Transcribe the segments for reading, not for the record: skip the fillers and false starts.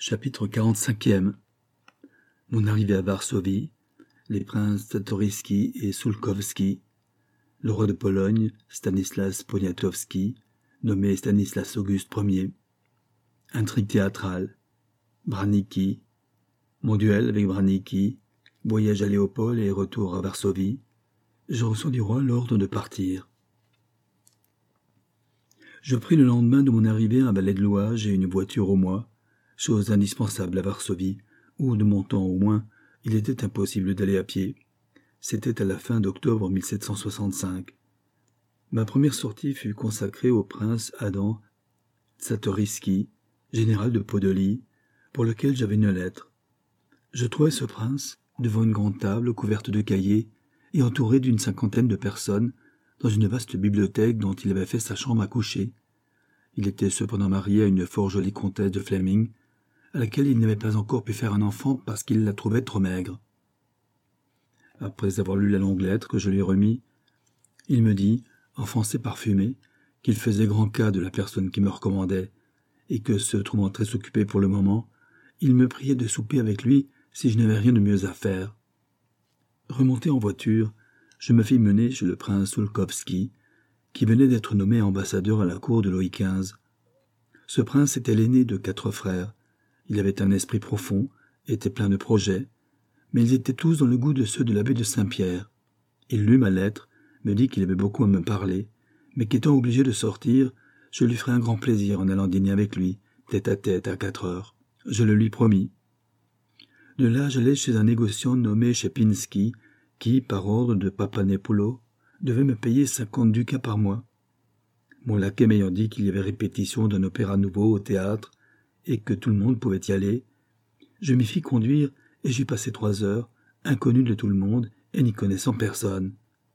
Chapitre 45e. Mon arrivée à Varsovie, les princes Czartoryski et Sulkowski, le roi de Pologne, Stanislas Poniatowski, nommé Stanislas Auguste Ier, intrigue théâtrale, Branicki, mon duel avec Branicki, voyage à Léopold et retour à Varsovie, je reçois du roi l'ordre de partir. Je pris le lendemain de mon arrivée un valet de louage et une voiture au mois, chose indispensable à Varsovie, où, de mon temps au moins, il était impossible d'aller à pied. C'était à la fin d'octobre 1765. Ma première sortie fut consacrée au prince Adam Czartoryski, général de Podolie, pour lequel j'avais une lettre. Je trouvai ce prince devant une grande table couverte de cahiers et entouré d'une 50aine de personnes dans une vaste bibliothèque dont il avait fait sa chambre à coucher. Il était cependant marié à une fort jolie comtesse de Fleming, à laquelle il n'avait pas encore pu faire un enfant parce qu'il la trouvait trop maigre. Après avoir lu la longue lettre que je lui remis, il me dit, en français parfumé, qu'il faisait grand cas de la personne qui me recommandait, et que, se trouvant très occupé pour le moment, il me priait de souper avec lui si je n'avais rien de mieux à faire. Remonté en voiture, je me fis mener chez le prince Sulkowski, qui venait d'être nommé ambassadeur à la cour de Louis XV. Ce prince était l'aîné de 4 frères. Il avait un esprit profond, était plein de projets, mais ils étaient tous dans le goût de ceux de l'abbé de Saint-Pierre. Il lut ma lettre, me dit qu'il avait beaucoup à me parler, mais qu'étant obligé de sortir, je lui ferais un grand plaisir en allant dîner avec lui, tête à 4 heures. Je le lui promis. De là, j'allai chez un négociant nommé Szepinski, qui, par ordre de Papanepoulou, devait me payer 50 ducats par mois. Mon laquais m'ayant dit qu'il y avait répétition d'un opéra nouveau au théâtre, et que tout le monde pouvait y aller, je m'y fis conduire et j'y passai 3 heures, inconnu de tout le monde et n'y connaissant personne.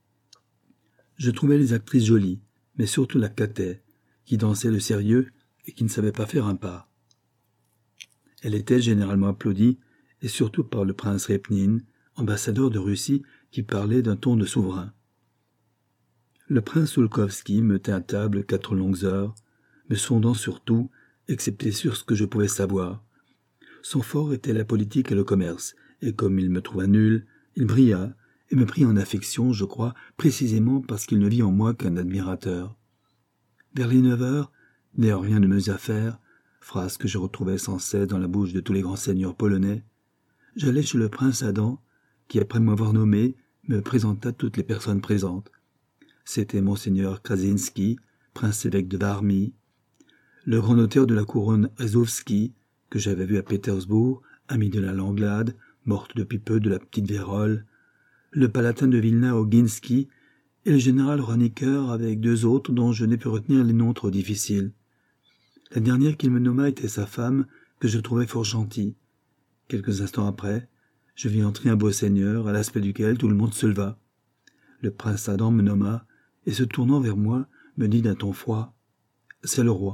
Je trouvais les actrices jolies, mais surtout la Cathay, qui dansait le sérieux et qui ne savait pas faire un pas. Elle était généralement applaudie, et surtout par le prince Repnine, ambassadeur de Russie, qui parlait d'un ton de souverain. Le prince Sulkowski me tint à table 4 longues heures, me sondant sur tout, excepté sur ce que je pouvais savoir. Son fort était la politique et le commerce, et comme il me trouva nul, il brilla, et me prit en affection, je crois, précisément parce qu'il ne vit en moi qu'un admirateur. Vers les 9 heures, n'ayant rien de mieux à faire, phrase que je retrouvais sans cesse dans la bouche de tous les grands seigneurs polonais, j'allai chez le prince Adam, qui, après m'avoir nommé, me présenta toutes les personnes présentes. C'était monseigneur Krasinski, prince-évêque de Varmy, le grand notaire de la couronne Rezowski, que j'avais vu à Pétersbourg, ami de la Langlade, morte depuis peu de la petite vérole, le palatin de Vilna Oginski, et le général Roniker avec 2 autres dont je n'ai pu retenir les noms trop difficiles. La dernière qu'il me nomma était sa femme, que je trouvais fort gentille. Quelques instants après, je vis entrer un beau seigneur, à l'aspect duquel tout le monde se leva. Le prince Adam me nomma, et se tournant vers moi, me dit d'un ton froid, « C'est le roi. »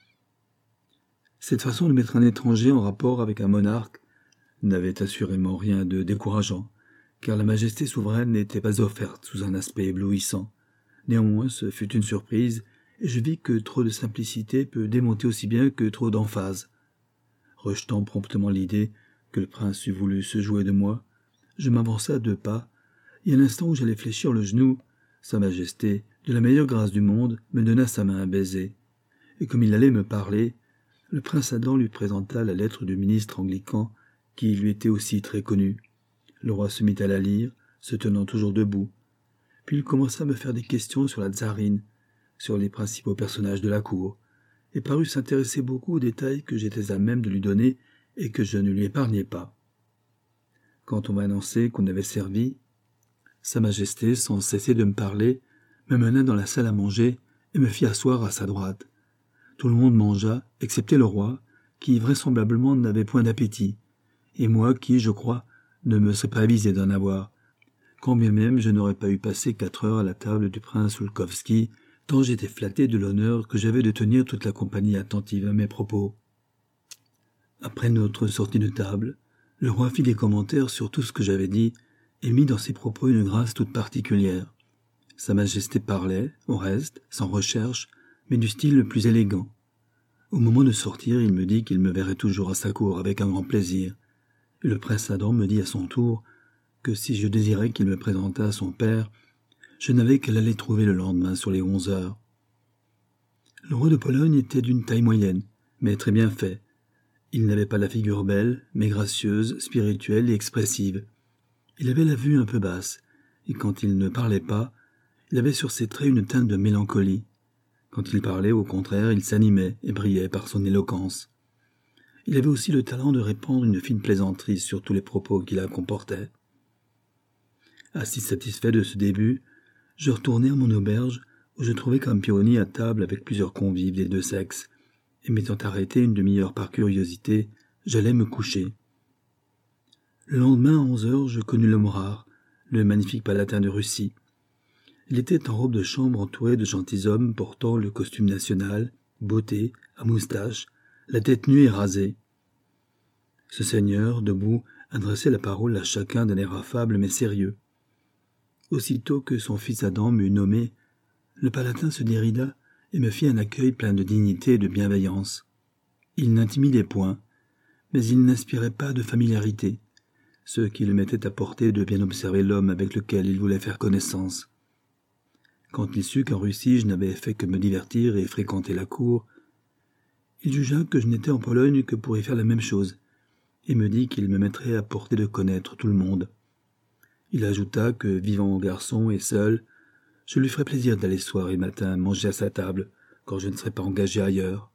Cette façon de mettre un étranger en rapport avec un monarque n'avait assurément rien de décourageant, car la majesté souveraine n'était pas offerte sous un aspect éblouissant. Néanmoins, ce fut une surprise, et je vis que trop de simplicité peut démonter aussi bien que trop d'emphase. Rejetant promptement l'idée que le prince eût voulu se jouer de moi, je m'avançai à 2 pas, et à l'instant où j'allais fléchir le genou, Sa Majesté, de la meilleure grâce du monde, me donna sa main à baiser, et comme il allait me parler, le prince Adam lui présenta la lettre du ministre anglican, qui lui était aussi très connu. Le roi se mit à la lire, se tenant toujours debout. Puis il commença à me faire des questions sur la tsarine, sur les principaux personnages de la cour, et parut s'intéresser beaucoup aux détails que j'étais à même de lui donner et que je ne lui épargnais pas. Quand on m'a annoncé qu'on avait servi, Sa Majesté, sans cesser de me parler, me mena dans la salle à manger et me fit asseoir à sa droite. Tout le monde mangea, excepté le roi, qui vraisemblablement n'avait point d'appétit, et moi qui, je crois, ne me serais pas avisé d'en avoir, quand bien même je n'aurais pas eu passé 4 heures à la table du prince Sulkowski, tant j'étais flatté de l'honneur que j'avais de tenir toute la compagnie attentive à mes propos. Après notre sortie de table, le roi fit des commentaires sur tout ce que j'avais dit, et mit dans ses propos une grâce toute particulière. Sa Majesté parlait, au reste, sans recherche, mais du style le plus élégant. Au moment de sortir, il me dit qu'il me verrait toujours à sa cour avec un grand plaisir. Et le prince Adam me dit à son tour que si je désirais qu'il me présentât à son père, je n'avais qu'à l'aller trouver le lendemain sur les 11 heures. Le roi de Pologne était d'une taille moyenne, mais très bien fait. Il n'avait pas la figure belle, mais gracieuse, spirituelle et expressive. Il avait la vue un peu basse, et quand il ne parlait pas, il avait sur ses traits une teinte de mélancolie. Quand il parlait, au contraire, il s'animait et brillait par son éloquence. Il avait aussi le talent de répandre une fine plaisanterie sur tous les propos qu'il la comportait. Assez satisfait de ce début, je retournai à mon auberge, où je trouvai Campioni à table avec plusieurs convives des deux sexes, et m'étant arrêté une demi-heure par curiosité, j'allais me coucher. Le lendemain, à 11 heures, je connus l'homme rare, le magnifique palatin de Russie. Il était en robe de chambre entouré de gentilshommes portant le costume national, botté, à moustache, la tête nue et rasée. Ce seigneur, debout, adressait la parole à chacun d'un air affable mais sérieux. Aussitôt que son fils Adam m'eut nommé, le palatin se dérida et me fit un accueil plein de dignité et de bienveillance. Il n'intimidait point, mais il n'inspirait pas de familiarité, ce qui le mettait à portée de bien observer l'homme avec lequel il voulait faire connaissance. Quand il sut qu'en Russie je n'avais fait que me divertir et fréquenter la cour, il jugea que je n'étais en Pologne que pour y faire la même chose, et me dit qu'il me mettrait à portée de connaître tout le monde. Il ajouta que, vivant garçon et seul, je lui ferais plaisir d'aller soir et matin manger à sa table, quand je ne serais pas engagé ailleurs.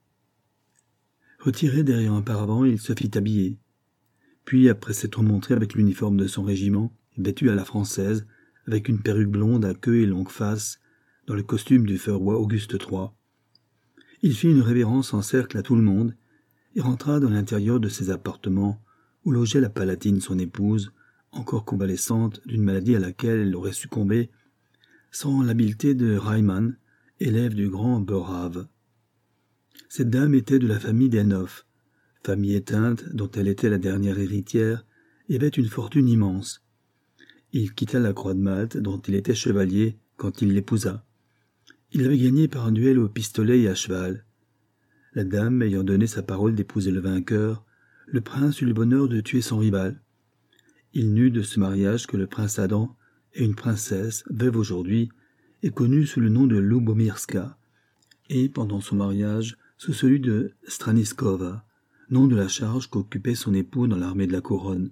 Retiré derrière un paravent, il se fit habiller. Puis, après s'être montré avec l'uniforme de son régiment, vêtu à la française, avec une perruque blonde à queue et longue face, dans le costume du feu roi Auguste III, il fit une révérence en cercle à tout le monde, et rentra dans l'intérieur de ses appartements, où logeait la Palatine son épouse, encore convalescente d'une maladie à laquelle elle aurait succombé, sans l'habileté de Reimann, élève du grand Boerhaave. Cette dame était de la famille d'Elnoff, famille éteinte dont elle était la dernière héritière, et avait une fortune immense. Il quitta la Croix de Malte, dont il était chevalier, quand il l'épousa. Il l'avait gagnée par un duel au pistolet et à cheval. La dame ayant donné sa parole d'épouser le vainqueur, le prince eut le bonheur de tuer son rival. Il n'eut de ce mariage que le prince Adam et une princesse, veuve aujourd'hui, et connue sous le nom de Lubomirska, et, pendant son mariage, sous celui de Straniskova, nom de la charge qu'occupait son époux dans l'armée de la couronne.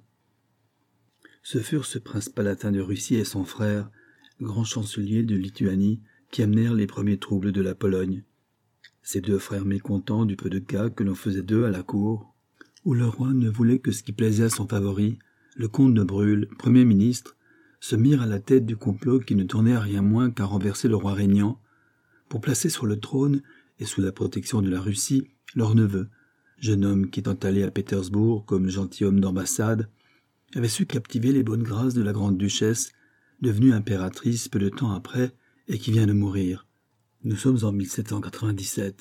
Ce furent ce prince palatin de Russie et son frère, grand chancelier de Lituanie, qui amenèrent les premiers troubles de la Pologne. Ces deux frères mécontents du peu de cas que l'on faisait d'eux à la cour, où le roi ne voulait que ce qui plaisait à son favori, le comte de Brûle, premier ministre, se mirent à la tête du complot qui ne tournait à rien moins qu'à renverser le roi régnant, pour placer sur le trône, et sous la protection de la Russie, leur neveu, jeune homme qui étant allé à Pétersbourg comme gentilhomme d'ambassade, avait su captiver les bonnes grâces de la grande duchesse, devenue impératrice peu de temps après et qui vient de mourir. Nous sommes en 1797.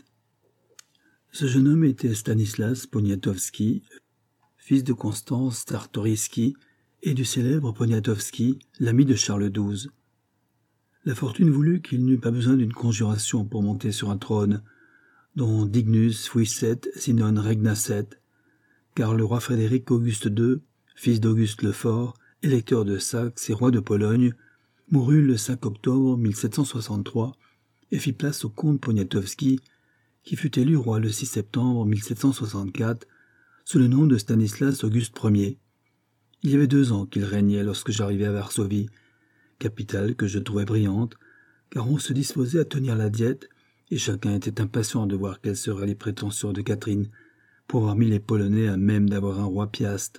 Ce jeune homme était Stanislas Poniatowski, fils de Constance Czartoryski et du célèbre Poniatowski, l'ami de Charles XII. La fortune voulut qu'il n'eût pas besoin d'une conjuration pour monter sur un trône, dont Dignus fuisset sinon regnasset, car le roi Frédéric Auguste II, fils d'Auguste le Fort, électeur de Saxe et roi de Pologne, mourut le 5 octobre 1763 et fit place au comte Poniatowski, qui fut élu roi le 6 septembre 1764 sous le nom de Stanislas Auguste Ier. Il y avait 2 ans qu'il régnait lorsque j'arrivai à Varsovie, capitale que je trouvais brillante, car on se disposait à tenir la diète, et chacun était impatient de voir quelles seraient les prétentions de Catherine, pour avoir mis les Polonais à même d'avoir un roi Piaste.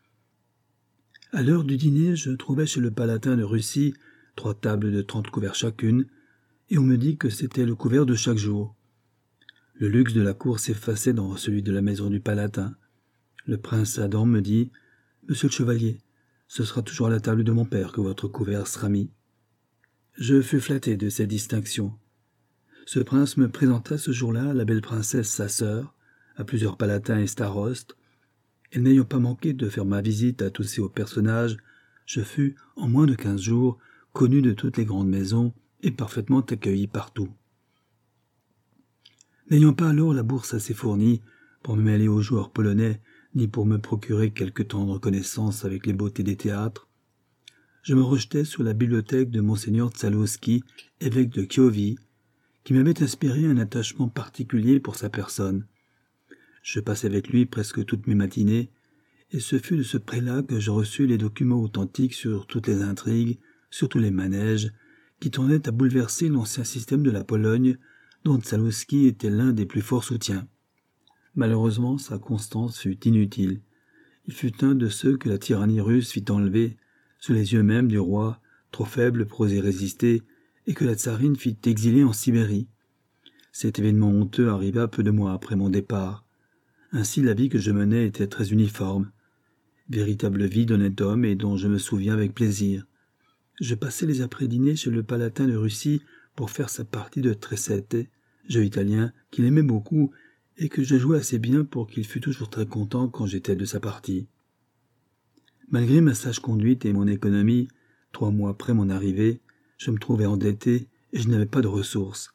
À l'heure du dîner, je trouvai chez le palatin de Russie 3 tables de 30 couverts chacune, et on me dit que c'était le couvert de chaque jour. Le luxe de la cour s'effaçait dans celui de la maison du palatin. Le prince Adam me dit « Monsieur le chevalier, ce sera toujours à la table de mon père que votre couvert sera mis. » Je fus flatté de ces distinctions. Ce prince me présenta ce jour-là la belle princesse sa sœur, à plusieurs palatins et starostes, et n'ayant pas manqué de faire ma visite à tous ces hauts personnages, je fus, en moins de 15 jours, connu de toutes les grandes maisons et parfaitement accueilli partout. N'ayant pas alors la bourse assez fournie pour me mêler aux joueurs polonais, ni pour me procurer quelque tendre connaissance avec les beautés des théâtres, je me rejetai sur la bibliothèque de Monseigneur Tsalowski, évêque de Kiev, qui m'avait inspiré un attachement particulier pour sa personne. Je passai avec lui presque toutes mes matinées, et ce fut de ce prélat que je reçus les documents authentiques sur toutes les intrigues, sur tous les manèges, qui tendaient à bouleverser l'ancien système de la Pologne, dont Tsalowski était l'un des plus forts soutiens. Malheureusement, sa constance fut inutile. Il fut un de ceux que la tyrannie russe fit enlever, sous les yeux même du roi, trop faible pour oser résister, et que la tsarine fit exiler en Sibérie. Cet événement honteux arriva peu de mois après mon départ. Ainsi la vie que je menais était très uniforme. Véritable vie d'honnête homme et dont je me souviens avec plaisir. Je passais les après-dîners chez le Palatin de Russie pour faire sa partie de tresette, jeu italien qu'il aimait beaucoup et que je jouais assez bien pour qu'il fût toujours très content quand j'étais de sa partie. Malgré ma sage conduite et mon économie, 3 mois après mon arrivée, je me trouvais endetté et je n'avais pas de ressources.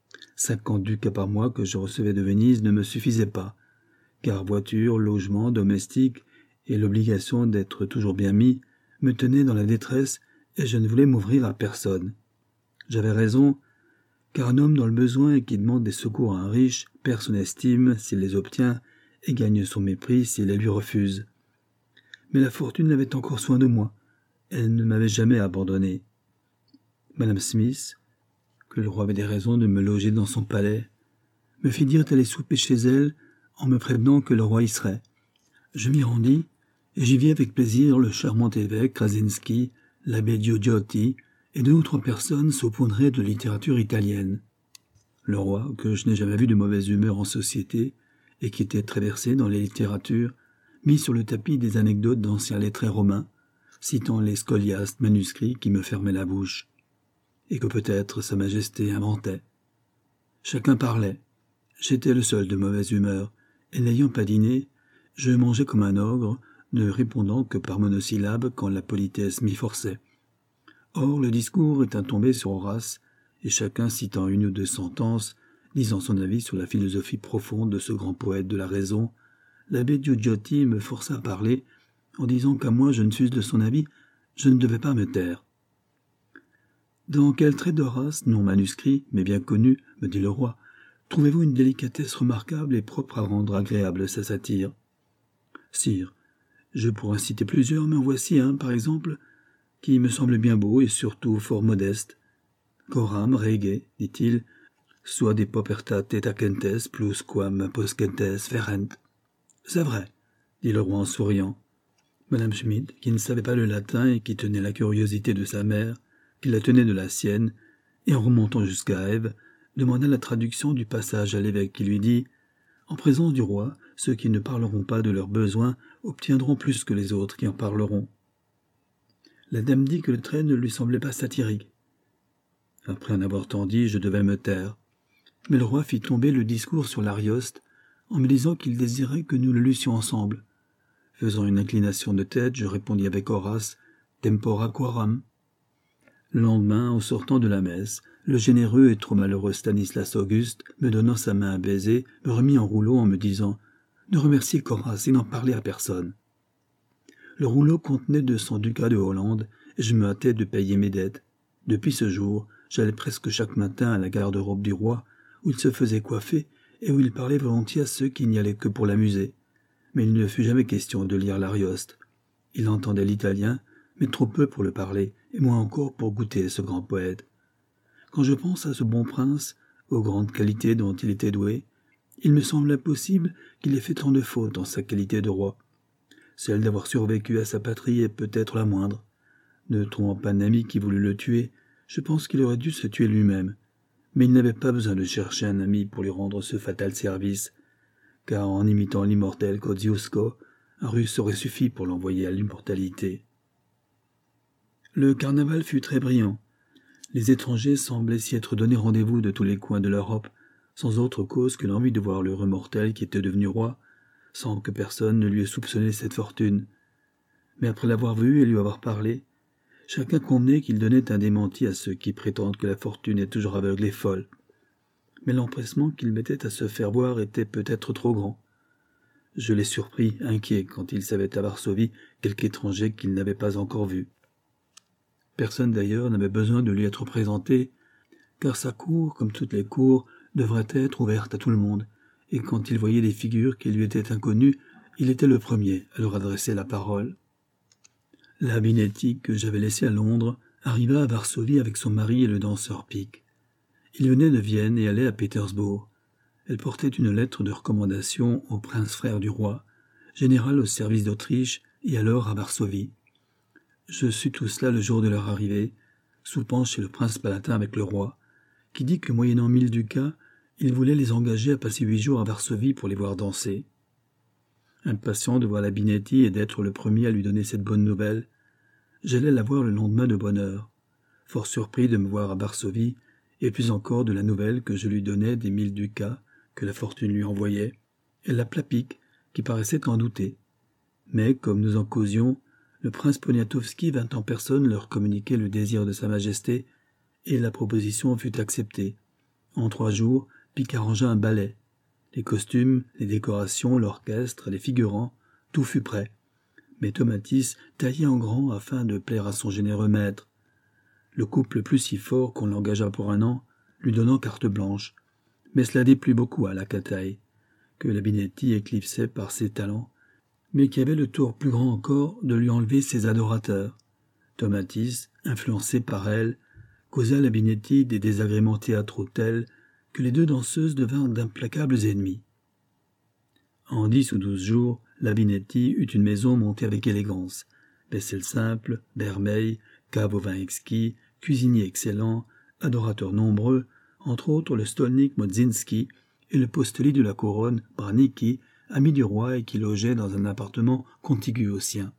50 ducats par mois que je recevais de Venise ne me suffisaient pas, car voiture, logement, domestique et l'obligation d'être toujours bien mis me tenaient dans la détresse et je ne voulais m'ouvrir à personne. J'avais raison, car un homme dans le besoin et qui demande des secours à un riche perd son estime s'il les obtient et gagne son mépris s'il les lui refuse. Mais la fortune avait encore soin de moi. Elle ne m'avait jamais abandonné. Madame Smith, que le roi avait des raisons de me loger dans son palais, me fit dire d'aller souper chez elle en me prévenant que le roi y serait. Je m'y rendis, et j'y vis avec plaisir le charmant évêque Krasinski, l'abbé Giudioti, et 2 ou 3 personnes saupoudrées de littérature italienne. Le roi, que je n'ai jamais vu de mauvaise humeur en société, et qui était très versé dans les littératures, mit sur le tapis des anecdotes d'anciens lettrés romains, citant les scoliastes manuscrits qui me fermaient la bouche, et que peut-être Sa Majesté inventait. Chacun parlait. J'étais le seul de mauvaise humeur, et n'ayant pas dîné, je mangeais comme un ogre, ne répondant que par monosyllabes quand la politesse m'y forçait. Or, le discours étant tombé sur Horace, et chacun citant 1 ou 2 sentences, disant son avis sur la philosophie profonde de ce grand poète de la raison, l'abbé Giudioti me força à parler, en disant qu'à moins je ne fusse de son avis, je ne devais pas me taire. « Dans quel trait d'Horace, non manuscrit, mais bien connu, me dit le roi, trouvez-vous une délicatesse remarquable et propre à rendre agréable sa satire ?»« Sire, je pourrais en citer plusieurs, mais en voici un, par exemple, qui me semble bien beau et surtout fort modeste. Coram rege, dit-il, soit de popertate tacentes plus quam poscentes ferent. C'est vrai, dit le roi en souriant. Madame Schmidt, qui ne savait pas le latin et qui tenait la curiosité de sa mère, qui la tenait de la sienne, et en remontant jusqu'à Ève, demanda la traduction du passage à l'évêque qui lui dit « En présence du roi, ceux qui ne parleront pas de leurs besoins obtiendront plus que les autres qui en parleront. » La dame dit que le trait ne lui semblait pas satirique. Après en avoir tant dit, je devais me taire. Mais le roi fit tomber le discours sur l'Arioste, en me disant qu'il désirait que nous le lussions ensemble. Faisant une inclination de tête, je répondis avec Horace « Tempora quoram ». Le lendemain, en sortant de la messe, le généreux et trop malheureux Stanislas Auguste, me donnant sa main à baiser, me remit en rouleau en me disant « Ne remerciez qu'Horace et n'en parlez à personne ». Le rouleau contenait 200 ducats de Hollande, et je me hâtais de payer mes dettes. Depuis ce jour, j'allais presque chaque matin à la garde-robe du roi, où il se faisait coiffer, et où il parlait volontiers à ceux qui n'y allaient que pour l'amuser. Mais il ne fut jamais question de lire l'Arioste. Il entendait l'italien, mais trop peu pour le parler, et moins encore pour goûter ce grand poète. Quand je pense à ce bon prince, aux grandes qualités dont il était doué, il me semble impossible qu'il ait fait tant de fautes en sa qualité de roi. Celle d'avoir survécu à sa patrie est peut-être la moindre. Ne trouvant pas d'ami qui voulut le tuer, je pense qu'il aurait dû se tuer lui-même. Mais il n'avait pas besoin de chercher un ami pour lui rendre ce fatal service, car en imitant l'immortel Kosciuszko, un Russe aurait suffi pour l'envoyer à l'immortalité. Le carnaval fut très brillant. Les étrangers semblaient s'y être donné rendez-vous de tous les coins de l'Europe, sans autre cause que l'envie de voir l'heureux mortel qui était devenu roi, sans que personne ne lui ait soupçonné cette fortune. Mais après l'avoir vu et lui avoir parlé, chacun convenait qu'il donnait un démenti à ceux qui prétendent que la fortune est toujours aveugle et folle. mais l'empressement qu'il mettait à se faire voir était peut-être trop grand. Je l'ai surpris, inquiet, quand il savait à Varsovie quelque étranger qu'il n'avait pas encore vu. Personne d'ailleurs n'avait besoin de lui être présenté, car sa cour, comme toutes les cours, devrait être ouverte à tout le monde, et quand il voyait des figures qui lui étaient inconnues, il était le premier à leur adresser la parole. La Binetti, que j'avais laissée à Londres, arriva à Varsovie avec son mari et le danseur Pic. Ils venaient de Vienne et allaient à Pétersbourg. Elle portait une lettre de recommandation au prince frère du roi, général au service d'Autriche et alors à Varsovie. Je sus tout cela le jour de leur arrivée, soupant chez le prince palatin avec le roi, qui dit que moyennant 1000 ducats, il voulait les engager à passer 8 jours à Varsovie pour les voir danser. Impatient de voir la Binetti et d'être le premier à lui donner cette bonne nouvelle, j'allais la voir le lendemain de bonne heure, fort surpris de me voir à Varsovie, et plus encore de la nouvelle que je lui donnais des 1000 ducats que la fortune lui envoyait. Elle l'appela Pic, qui paraissait en douter. Mais, comme nous en causions, le prince Poniatowski vint en personne leur communiquer le désir de sa majesté, et la proposition fut acceptée. En 3 jours, Pic arrangea un ballet. Les costumes, les décorations, l'orchestre, les figurants, tout fut prêt. Mais Tomatis taillait en grand afin de plaire à son généreux maître. Le couple plus si fort qu'on l'engagea pour 1 an, lui donnant carte blanche. Mais cela déplut beaucoup à la Cataille, que la Binetti éclipsait par ses talents, mais qui avait le tour plus grand encore de lui enlever ses adorateurs. Tomatis, influencé par elle, causa à la Binetti des désagréments théâtraux tels que les 2 danseuses devinrent d'implacables ennemis. En 10 ou 12 jours, la Binetti eut une maison montée avec élégance, vaisselle simple, vermeil, cave au vin exquis, cuisinier excellent, adorateurs nombreux, entre autres le stolnik Modzinski et le posteli de la couronne Branicki, ami du roi et qui logeait dans un appartement contigu au sien.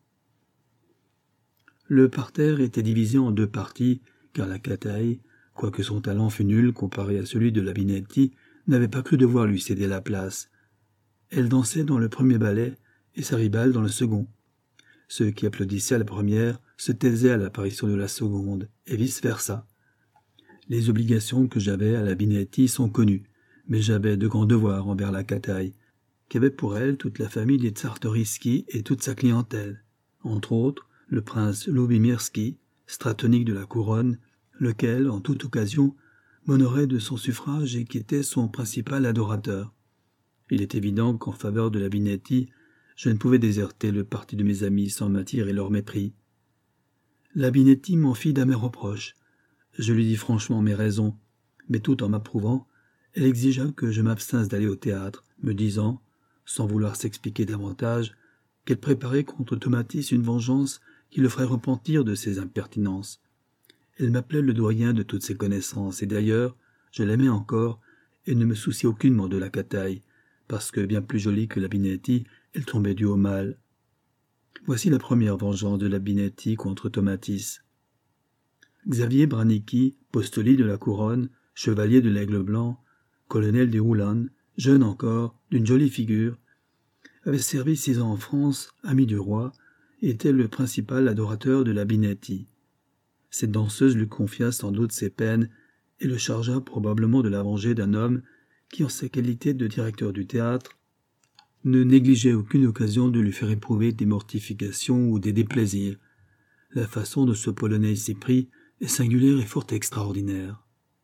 Le parterre était divisé en 2 parties, car la Cataille, quoique son talent fût nul comparé à celui de la Binetti, n'avait pas cru devoir lui céder la place. Elle dansait dans le premier ballet et sa ribale dans le second. Ceux qui applaudissaient à la première se taisaient à l'apparition de la seconde, et vice-versa. Les obligations que j'avais à la Binetti sont connues, mais j'avais de grands devoirs envers la Cataille, qui avait pour elle toute la famille des Czartoryski et toute sa clientèle, entre autres le prince Loubimirski, stratonique de la couronne, lequel, en toute occasion, m'honorait de son suffrage et qui était son principal adorateur. Il est évident qu'en faveur de la Binetti, je ne pouvais déserter le parti de mes amis sans m'attirer leur mépris. La Binetti m'en fit d'amers reproches. Je lui dis franchement mes raisons, mais tout en m'approuvant, elle exigea que je m'abstinsse d'aller au théâtre, me disant, sans vouloir s'expliquer davantage, qu'elle préparait contre Tomatis une vengeance qui le ferait repentir de ses impertinences. Elle m'appelait le doyen de toutes ses connaissances, et d'ailleurs, je l'aimais encore, et ne me souciais aucunement de la Cataille, parce que, bien plus jolie que la Binetti, elle tombait du haut mal. Voici la première vengeance de la Binetti contre Tomatis. Xavier Branicki, postoli de la couronne, chevalier de l'Aigle blanc, colonel des Uhlans, jeune encore, d'une jolie figure, avait servi 6 ans en France, ami du roi, et était le principal adorateur de la Binetti. Cette danseuse lui confia sans doute ses peines et le chargea probablement de la venger d'un homme qui, en sa qualité de directeur du théâtre, ne négligeait aucune occasion de lui faire éprouver des mortifications ou des déplaisirs. La façon de ce Polonais s'y prit est singulière et fort extraordinaire.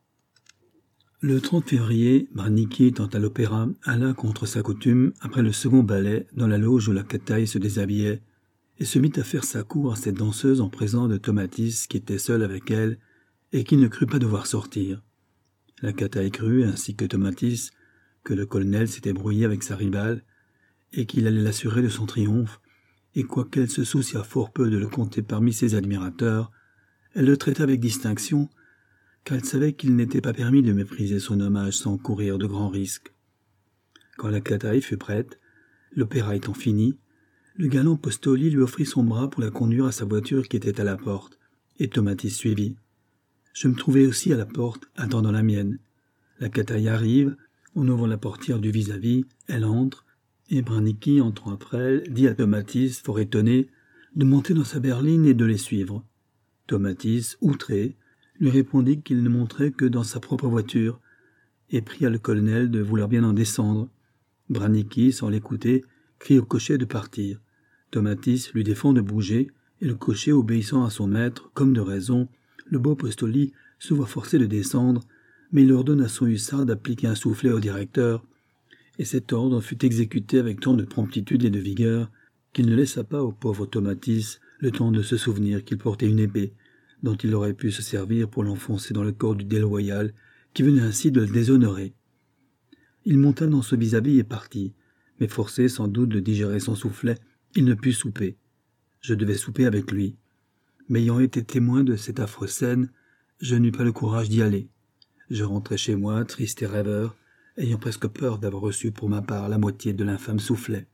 Le 30 février, Branicki, étant à l'opéra, alla contre sa coutume, après le second ballet, dans la loge où la Cataille se déshabillait, et se mit à faire sa cour à cette danseuse en présence de Tomatis, qui était seul avec elle, et qui ne crut pas devoir sortir. La Cataille crut, ainsi que Tomatis, que le colonel s'était brouillé avec sa rivale, et qu'il allait l'assurer de son triomphe, et quoiqu'elle se souciât fort peu de le compter parmi ses admirateurs, elle le traita avec distinction, car elle savait qu'il n'était pas permis de mépriser son hommage sans courir de grands risques. Quand la Cataille fut prête, l'opéra étant fini, le galant Postoli lui offrit son bras pour la conduire à sa voiture qui était à la porte, et Tomatis suivit. Je me trouvais aussi à la porte, attendant la mienne. La Cataille arrive, on ouvre la portière du vis-à-vis, elle entre, et Branicki, entrant après elle, dit à Tomatis, fort étonné, de monter dans sa berline et de les suivre. Tomatis, outré, lui répondit qu'il ne monterait que dans sa propre voiture, et pria le colonel de vouloir bien en descendre. Branicki, sans l'écouter, crie au cocher de partir. Tomatis lui défend de bouger, et le cocher, obéissant à son maître, comme de raison, le beau Postoli se voit forcé de descendre, mais il ordonne à son hussard d'appliquer un soufflet au directeur, et cet ordre fut exécuté avec tant de promptitude et de vigueur qu'il ne laissa pas au pauvre Tomatis le temps de se souvenir qu'il portait une épée, dont il aurait pu se servir pour l'enfoncer dans le corps du déloyal, qui venait ainsi de le déshonorer. Il monta dans ce vis-à-vis et partit, mais forcé sans doute de digérer son soufflet, il ne put souper. Je devais souper avec lui. Mais ayant été témoin de cette affreuse scène, je n'eus pas le courage d'y aller. Je rentrai chez moi, triste et rêveur, ayant presque peur d'avoir reçu pour ma part la moitié de l'infâme soufflet.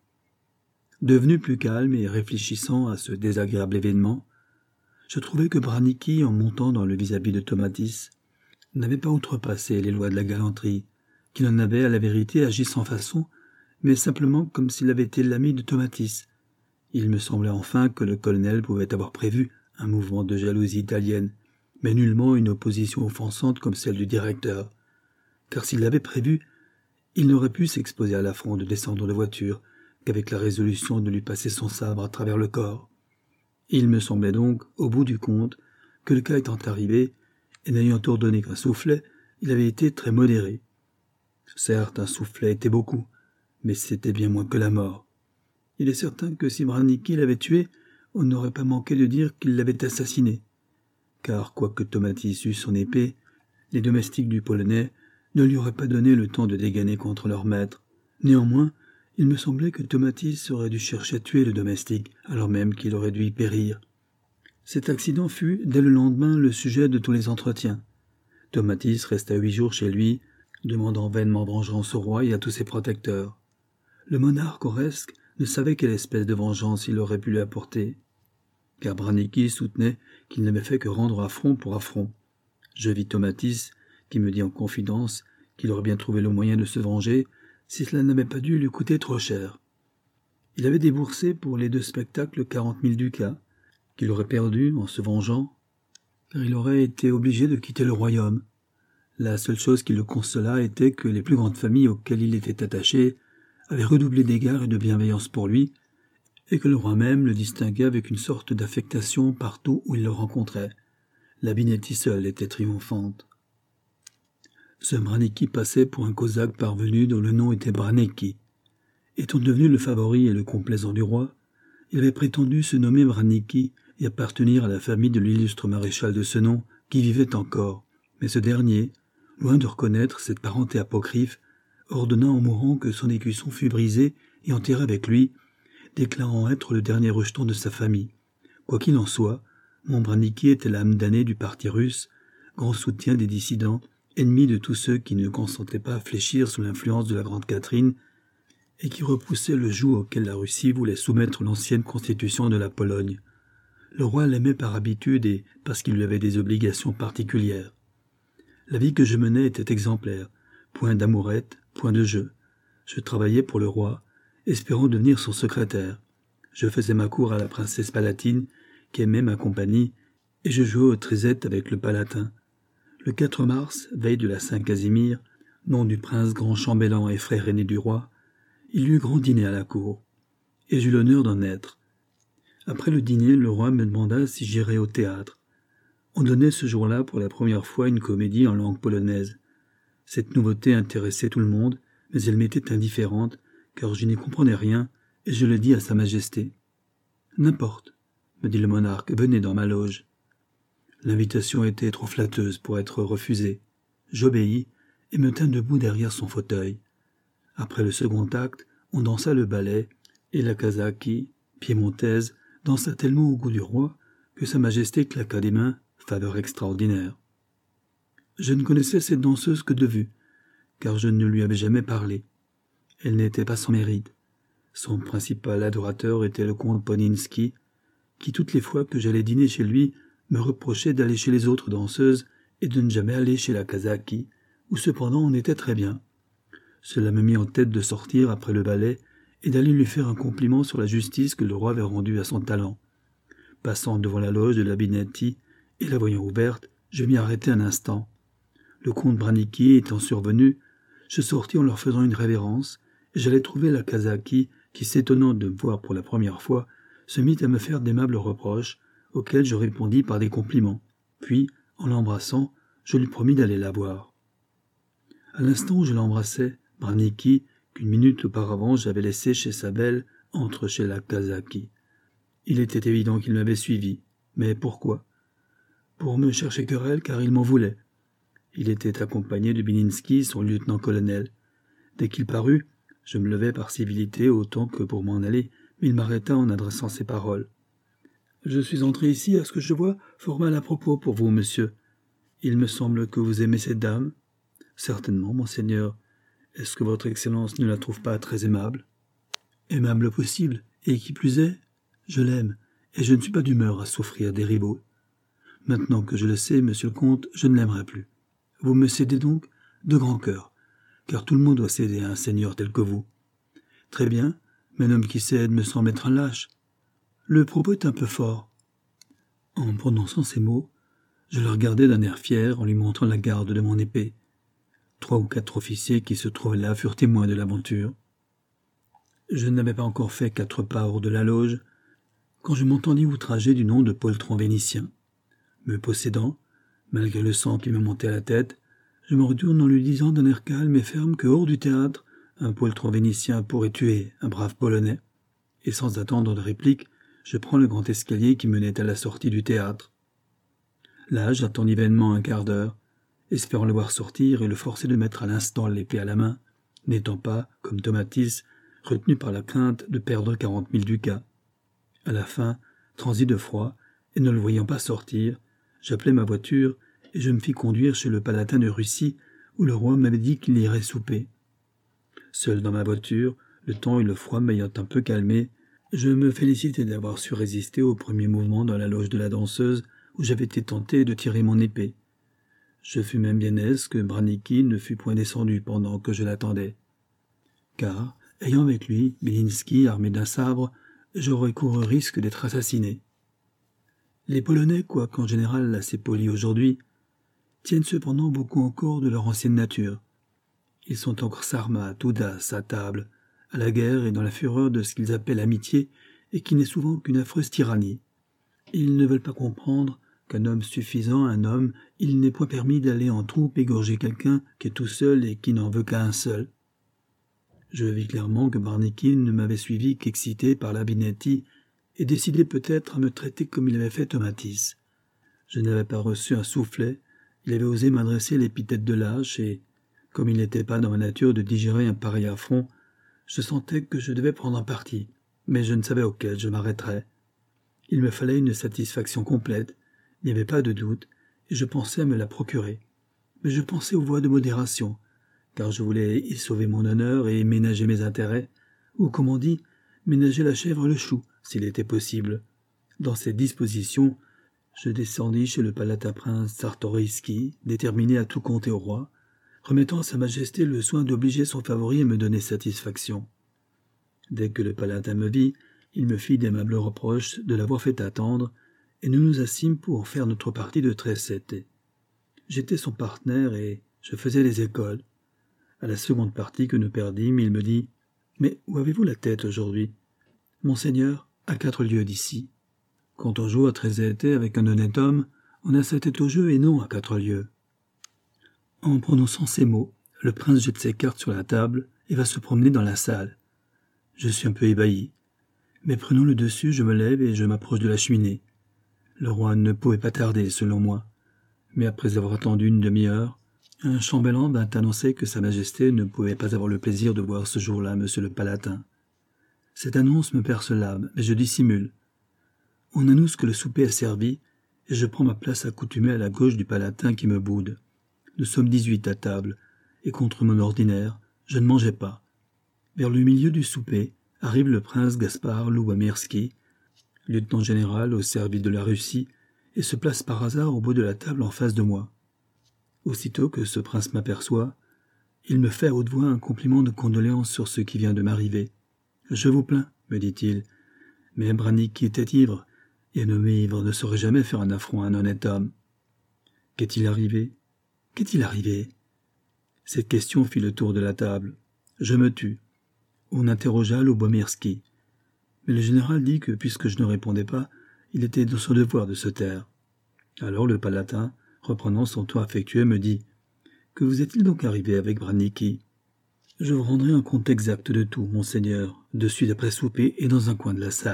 Devenu plus calme et réfléchissant à ce désagréable événement, je trouvai que Branicki, en montant dans le vis-à-vis de Tomatis, n'avait pas outrepassé les lois de la galanterie, qu'il en avait à la vérité agi sans façon, mais simplement comme s'il avait été l'ami de Tomatis. Il me semblait enfin que le colonel pouvait avoir prévu un mouvement de jalousie italienne, mais nullement une opposition offensante comme celle du directeur. Car s'il l'avait prévu, il n'aurait pu s'exposer à l'affront de descendre de voiture qu'avec la résolution de lui passer son sabre à travers le corps. Il me semblait donc, au bout du compte, que le cas étant arrivé, et n'ayant ordonné qu'un soufflet, il avait été très modéré. Certes, un soufflet était beaucoup, mais c'était bien moins que la mort. Il est certain que si Branicki l'avait tué, on n'aurait pas manqué de dire qu'il l'avait assassiné. Car, quoique Tomatis eût son épée, les domestiques du Polonais ne lui auraient pas donné le temps de dégainer contre leur maître. Néanmoins, il me semblait que Tomatis aurait dû chercher à tuer le domestique, alors même qu'il aurait dû y périr. Cet accident fut, dès le lendemain, le sujet de tous les entretiens. Tomatis resta 8 jours chez lui, demandant vainement vengeance au roi et à tous ses protecteurs. Le monarque Auresque ne savait quelle espèce de vengeance il aurait pu lui apporter, car Branicki soutenait qu'il n'avait fait que rendre affront pour affront. Je vis Tomatis, qui me dit en confidence qu'il aurait bien trouvé le moyen de se venger si cela n'avait pas dû lui coûter trop cher. Il avait déboursé pour les 2 spectacles 40 000 ducats, qu'il aurait perdus en se vengeant, car il aurait été obligé de quitter le royaume. La seule chose qui le consola était que les plus grandes familles auxquelles il était attaché avaient redoublé d'égards et de bienveillance pour lui, et que le roi même le distinguait avec une sorte d'affectation partout où il le rencontrait. La Binetti seule était triomphante. Ce Branicki passait pour un cosaque parvenu dont le nom était Branicki. Étant devenu le favori et le complaisant du roi, il avait prétendu se nommer Branicki et appartenir à la famille de l'illustre maréchal de ce nom qui vivait encore. Mais ce dernier, loin de reconnaître cette parenté apocryphe, ordonna en mourant que son écusson fût brisé et enterré avec lui, déclarant être le dernier rejeton de sa famille. Quoi qu'il en soit, mon Branicki était l'âme damnée du parti russe, grand soutien des dissidents, ennemi de tous ceux qui ne consentaient pas à fléchir sous l'influence de la Grande Catherine et qui repoussaient le joug auquel la Russie voulait soumettre l'ancienne constitution de la Pologne. Le roi l'aimait par habitude et parce qu'il lui avait des obligations particulières. La vie que je menais était exemplaire, point d'amourette, point de jeu. Je travaillais pour le roi, espérant devenir son secrétaire. Je faisais ma cour à la princesse palatine, qui aimait ma compagnie, et je jouais aux trisettes avec le palatin. Le 4 mars, veille de la Saint-Casimir, nom du prince grand chambellan et frère aîné du roi, il y eut grand dîner à la cour, et j'eus l'honneur d'en être. Après le dîner, le roi me demanda si j'irais au théâtre. On donnait ce jour-là pour la première fois une comédie en langue polonaise. Cette nouveauté intéressait tout le monde, mais elle m'était indifférente, car je n'y comprenais rien, et je le dis à sa majesté. « N'importe, me dit le monarque, venez dans ma loge. » L'invitation était trop flatteuse pour être refusée. J'obéis et me tins debout derrière son fauteuil. Après le second acte, on dansa le ballet, et la Kazaki, piémontaise, dansa tellement au goût du roi que sa majesté claqua des mains, faveur extraordinaire. Je ne connaissais cette danseuse que de vue, car je ne lui avais jamais parlé. Elle n'était pas sans mérite. Son principal adorateur était le comte Poninsky, qui toutes les fois que j'allais dîner chez lui me reprochait d'aller chez les autres danseuses et de ne jamais aller chez la Kazaki, où cependant on était très bien. Cela me mit en tête de sortir après le ballet et d'aller lui faire un compliment sur la justice que le roi avait rendue à son talent. Passant devant la loge de la Binetti et la voyant ouverte, je m'y arrêtai un instant. le comte Branicki étant survenu, je sortis en leur faisant une révérence, et j'allais trouver la Kazaki, qui, s'étonnant de me voir pour la première fois, se mit à me faire d'aimables reproches, auxquels je répondis par des compliments. Puis, en l'embrassant, je lui promis d'aller la voir. À l'instant où je l'embrassais, Branicki, qu'une minute auparavant j'avais laissé chez sa belle, entre chez la Kazaki. Il était évident qu'il m'avait suivi. Mais pourquoi? Pour me chercher querelle, car il m'en voulait. Il était accompagné de Bilinski, son lieutenant-colonel. Dès qu'il parut, je me levai par civilité autant que pour m'en aller, mais il m'arrêta en adressant ces paroles. « Je suis entré ici, à ce que je vois, fort mal à propos pour vous, monsieur. Il me semble que vous aimez cette dame. »« Certainement, monseigneur. Est-ce que votre Excellence ne la trouve pas très aimable ?»« Aimable possible, et qui plus est, je l'aime, et je ne suis pas d'humeur à souffrir des rivaux. Maintenant que je le sais, monsieur le comte, je ne l'aimerai plus. Vous me cédez donc de grand cœur, car tout le monde doit céder à un seigneur tel que vous. Très bien, mais un homme qui cède me semble être un lâche. Le propos est un peu fort. » En prononçant ces mots, je le regardai d'un air fier en lui montrant la garde de mon épée. 3 ou 4 officiers qui se trouvaient là furent témoins de l'aventure. Je n'avais pas encore fait 4 pas hors de la loge, quand je m'entendis outrager du nom de poltron vénitien. Me possédant, malgré le sang qui me montait à la tête, je me retourne en lui disant d'un air calme et ferme que hors du théâtre, un poltron vénitien pourrait tuer un brave Polonais. Et sans attendre de réplique, je prends le grand escalier qui menait à la sortie du théâtre. Là, j'attendis vainement un quart d'heure, espérant le voir sortir et le forcer de mettre à l'instant l'épée à la main, n'étant pas, comme Tomatis, retenu par la crainte de perdre 40 000 ducats. À la fin, transi de froid, et ne le voyant pas sortir, j'appelai ma voiture et je me fis conduire chez le palatin de Russie, où le roi m'avait dit qu'il irait souper. Seul dans ma voiture, le temps et le froid m'ayant un peu calmé, je me félicitai d'avoir su résister au premier mouvement dans la loge de la danseuse, où j'avais été tenté de tirer mon épée. Je fus même bien aise que Branicki ne fût point descendu pendant que je l'attendais. Car, ayant avec lui Bilinski armé d'un sabre, j'aurais couru risque d'être assassiné. Les Polonais, quoiqu'en général assez polis aujourd'hui, tiennent cependant beaucoup encore de leur ancienne nature. Ils sont encore sarmates, audaces, à table, à la guerre et dans la fureur de ce qu'ils appellent l'amitié, et qui n'est souvent qu'une affreuse tyrannie. Ils ne veulent pas comprendre qu'un homme suffisant, un homme, il n'est point permis d'aller en troupe égorger quelqu'un qui est tout seul et qui n'en veut qu'à un seul. Je vis clairement que Branicki ne m'avait suivi qu'excité par la Binetti et décidé peut-être à me traiter comme il avait fait Tomatis. Je n'avais pas reçu un soufflet, il avait osé m'adresser l'épithète de lâche et, comme il n'était pas dans ma nature de digérer un pareil affront, je sentais que je devais prendre un parti, mais je ne savais auquel je m'arrêterais. Il me fallait une satisfaction complète, il n'y avait pas de doute, et je pensais à me la procurer. Mais je pensais aux voies de modération, car je voulais y sauver mon honneur et ménager mes intérêts, ou, comme on dit, ménager la chèvre et le chou, s'il était possible. Dans ces dispositions, je descendis chez le palatin prince Czartoryski, déterminé à tout compter au roi, remettant à sa majesté le soin d'obliger son favori à me donner satisfaction. Dès que le palatin me vit, il me fit d'aimables reproches de l'avoir fait attendre, et nous nous assîmes pour faire notre partie de tresette. J'étais son partenaire et je faisais les écoles. À la seconde partie que nous perdîmes, il me dit « Mais où avez-vous la tête aujourd'hui ?»« Monseigneur, à 4 lieues d'ici. » Quand on joue à tresette avec un honnête homme, on a sa tête au jeu et non à 4 lieues. En prononçant ces mots, le prince jette ses cartes sur la table et va se promener dans la salle. Je suis un peu ébahi. Mais prenant le dessus, je me lève et je m'approche de la cheminée. Le roi ne pouvait pas tarder, selon moi. Mais après avoir attendu une demi-heure, un chambellan vint annoncer que Sa Majesté ne pouvait pas avoir le plaisir de voir ce jour-là Monsieur le Palatin. Cette annonce me perce l'âme, mais je dissimule. On annonce que le souper est servi, et je prends ma place accoutumée à la gauche du Palatin qui me boude. Nous sommes 18 à table, et contre mon ordinaire, je ne mangeais pas. Vers le milieu du souper, arrive le prince Gaspard Loubamirski, lieutenant général au service de la Russie, et se place par hasard au bout de la table en face de moi. Aussitôt que ce prince m'aperçoit, il me fait à haute voix un compliment de condoléance sur ce qui vient de m'arriver. « Je vous plains, me dit-il, mais Branicki était ivre, et un homme ivre ne saurait jamais faire un affront à un honnête homme. Qu'est-il arrivé ? Qu'est-il arrivé? Cette question fit le tour de la table. Je me tus. On interrogea Lubomirski. Mais le général dit que, puisque je ne répondais pas, il était de son devoir de se taire. Alors le palatin, reprenant son ton affectueux, me dit « Que vous est-il donc arrivé avec Branicki ?»« Je vous rendrai un compte exact de tout, monseigneur, de suite après souper et dans un coin de la salle. »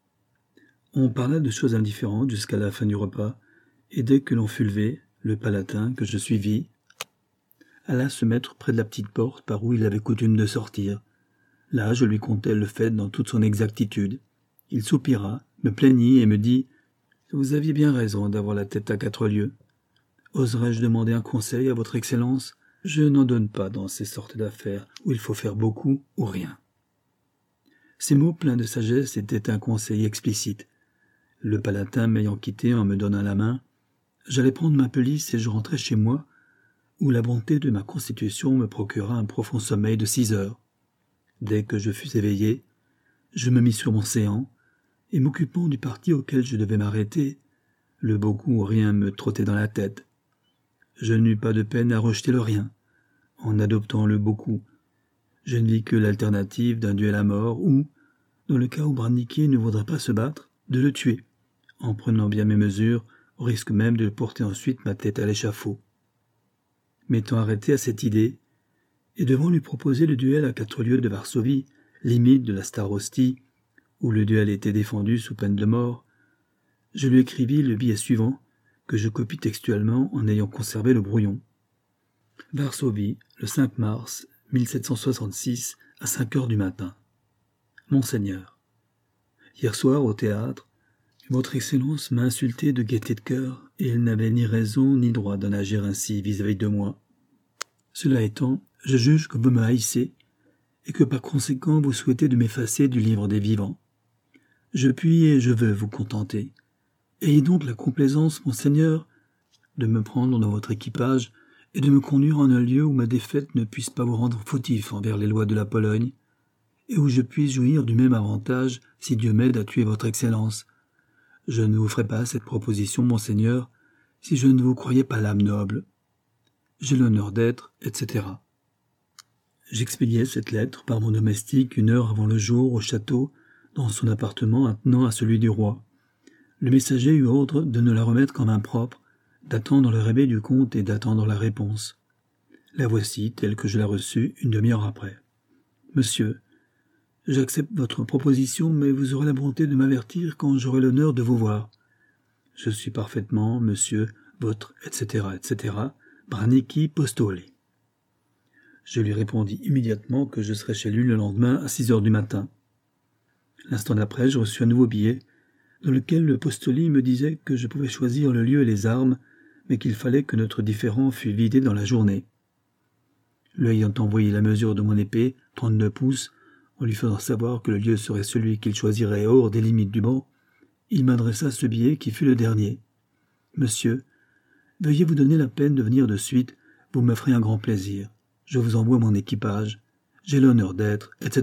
On parla de choses indifférentes jusqu'à la fin du repas, et dès que l'on fut levé, le palatin, que je suivis, alla se mettre près de la petite porte par où il avait coutume de sortir. Là, je lui contai le fait dans toute son exactitude. Il soupira, me plaignit et me dit « Vous aviez bien raison d'avoir la tête à 4 lieues. Oserais-je demander un conseil à votre Excellence? Je n'en donne pas dans ces sortes d'affaires où il faut faire beaucoup ou rien. » Ces mots pleins de sagesse étaient un conseil explicite. Le palatin m'ayant quitté en me donnant la main, j'allais prendre ma pelisse et je rentrai chez moi, où la bonté de ma constitution me procura un profond sommeil de 6 heures. Dès que je fus éveillé, je me mis sur mon séant, et m'occupant du parti auquel je devais m'arrêter, le beaucoup ou rien me trottait dans la tête. Je n'eus pas de peine à rejeter le rien. En adoptant le beaucoup, je ne vis que l'alternative d'un duel à mort ou, dans le cas où Branicki ne voudrait pas se battre, de le tuer, en prenant bien mes mesures, au risque même de porter ensuite ma tête à l'échafaud. M'étant arrêté à cette idée, et devant lui proposer le duel à 4 lieues de Varsovie, limite de la Starostie, où le duel était défendu sous peine de mort, je lui écrivis le billet suivant, que je copie textuellement en ayant conservé le brouillon. Varsovie, le 5 mars 1766, à 5 heures du matin. Monseigneur, hier soir au théâtre, votre Excellence m'a insulté de gaieté de cœur, et elle n'avait ni raison ni droit d'en agir ainsi vis-à-vis de moi. Cela étant, je juge que vous me haïssez, et que par conséquent vous souhaitez de m'effacer du livre des vivants. Je puis et je veux vous contenter. Ayez donc la complaisance, monseigneur, de me prendre dans votre équipage et de me conduire en un lieu où ma défaite ne puisse pas vous rendre fautif envers les lois de la Pologne, et où je puisse jouir du même avantage si Dieu m'aide à tuer votre Excellence. Je ne vous ferai pas cette proposition, monseigneur, si je ne vous croyais pas l'âme noble. J'ai l'honneur d'être, etc. J'expédiai cette lettre par mon domestique 1 heure avant le jour au château, dans son appartement attenant à celui du roi. Le messager eut ordre de ne la remettre qu'en main propre, d'attendre le réveil du comte et d'attendre la réponse. La voici, telle que je la reçus 1 demi-heure après. Monsieur, j'accepte votre proposition, mais vous aurez la bonté de m'avertir quand j'aurai l'honneur de vous voir. Je suis parfaitement, monsieur, votre, etc., Branicki Postoli. Je lui répondis immédiatement que je serais chez lui le lendemain à 6 heures du matin. L'instant d'après, je reçus un nouveau billet, dans lequel le Postoli me disait que je pouvais choisir le lieu et les armes, mais qu'il fallait que notre différend fût vidé dans la journée. Lui ayant envoyé la mesure de mon épée, 32 pouces, en lui faisant savoir que le lieu serait celui qu'il choisirait hors des limites du banc, il m'adressa ce billet qui fut le dernier. « Monsieur, veuillez vous donner la peine de venir de suite, vous me ferez un grand plaisir. Je vous envoie mon équipage. J'ai l'honneur d'être, etc. »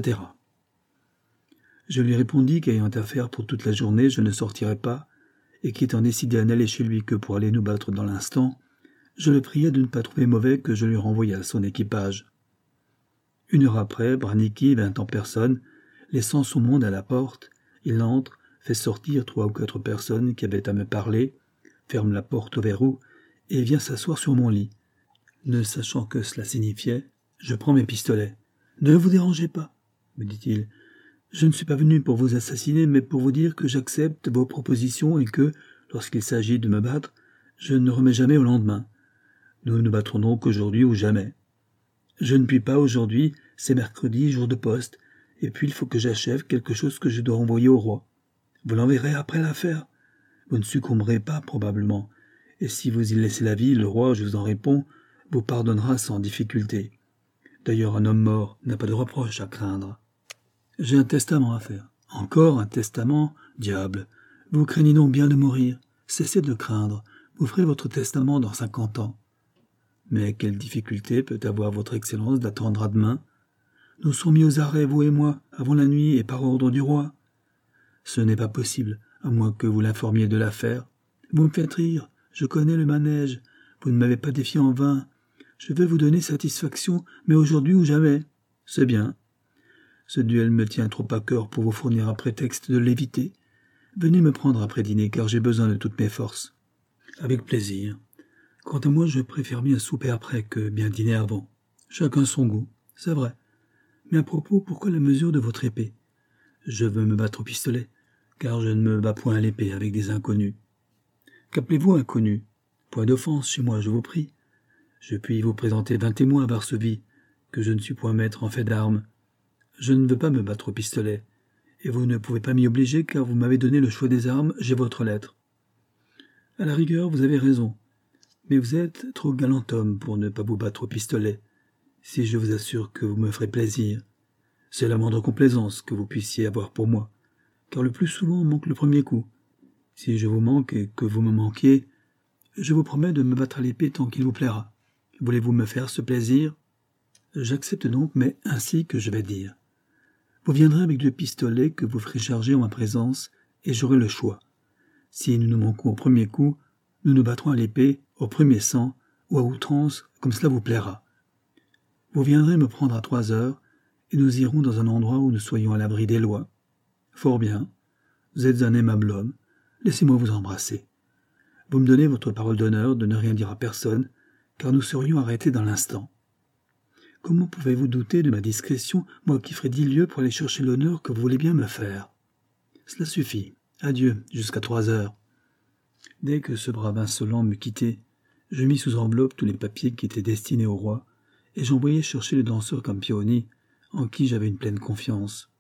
Je lui répondis qu'ayant affaire pour toute la journée, je ne sortirais pas, et qu'étant décidé à n'aller chez lui que pour aller nous battre dans l'instant, je le priais de ne pas trouver mauvais que je lui renvoyât son équipage. 1 heure après, Branicki vint en personne, laissant son monde à la porte. Il entre, fait sortir 3 ou 4 personnes qui avaient à me parler, ferme la porte au verrou et vient s'asseoir sur mon lit. Ne sachant que cela signifiait, je prends mes pistolets. « Ne vous dérangez pas, » me dit-il. « Je ne suis pas venu pour vous assassiner, mais pour vous dire que j'accepte vos propositions et que, lorsqu'il s'agit de me battre, je ne remets jamais au lendemain. Nous nous battrons donc aujourd'hui ou jamais. Je ne puis pas aujourd'hui, c'est mercredi, jour de poste, et puis il faut que j'achève quelque chose que je dois envoyer au roi. Vous l'enverrez après l'affaire. Vous ne succomberez pas, probablement, et si vous y laissez la vie, le roi, je vous en réponds, vous pardonnera sans difficulté. D'ailleurs, un homme mort n'a pas de reproche à craindre. J'ai un testament à faire. Encore un testament? Diable! Vous craignez donc bien de mourir. Cessez de le craindre. Vous ferez votre testament dans 50 ans. Mais quelle difficulté peut avoir votre Excellence d'attendre à demain? Nous sommes mis aux arrêts, vous et moi, avant la nuit et par ordre du roi. Ce n'est pas possible, à moins que vous l'informiez de l'affaire. Vous me faites rire, je connais le manège. Vous ne m'avez pas défié en vain. Je vais vous donner satisfaction, mais aujourd'hui ou jamais. C'est bien. Ce duel me tient trop à cœur pour vous fournir un prétexte de l'éviter. Venez me prendre après dîner, car j'ai besoin de toutes mes forces. Avec plaisir. Quant à moi, je préfère bien souper après que bien dîner avant. Chacun son goût, c'est vrai. Mais à propos, pourquoi la mesure de votre épée? Je veux me battre au pistolet, car je ne me bats point à l'épée avec des inconnus. Qu'appelez-vous inconnus? Point d'offense chez moi, je vous prie. Je puis vous présenter 20 témoins à Varsovie, que je ne suis point maître en fait d'armes. Je ne veux pas me battre au pistolet, et vous ne pouvez pas m'y obliger, car vous m'avez donné le choix des armes, j'ai votre lettre. À la rigueur, vous avez raison, mais vous êtes trop galant homme pour ne pas vous battre au pistolet, si je vous assure que vous me ferez plaisir. C'est la moindre complaisance que vous puissiez avoir pour moi, car le plus souvent on manque le premier coup. Si je vous manque et que vous me manquiez, je vous promets de me battre à l'épée tant qu'il vous plaira. Voulez-vous me faire ce plaisir? J'accepte donc, mais ainsi que je vais dire. Vous viendrez avec 2 pistolets que vous ferez charger en ma présence, et j'aurai le choix. Si nous nous manquons au premier coup, nous nous battrons à l'épée, au premier sang, ou à outrance, comme cela vous plaira. Vous viendrez me prendre à 3 heures, et nous irons dans un endroit où nous soyons à l'abri des lois. Fort bien. Vous êtes un aimable homme. Laissez-moi vous embrasser. Vous me donnez votre parole d'honneur de ne rien dire à personne, car nous serions arrêtés dans l'instant. Comment pouvez-vous douter de ma discrétion, moi qui ferai 10 lieues pour aller chercher l'honneur que vous voulez bien me faire? Cela suffit. Adieu, jusqu'à 3 heures. Dès que ce brave insolent m'eut quitté, je mis sous enveloppe tous les papiers qui étaient destinés au roi, et j'envoyai chercher le danseur Campioni, en qui j'avais une pleine confiance.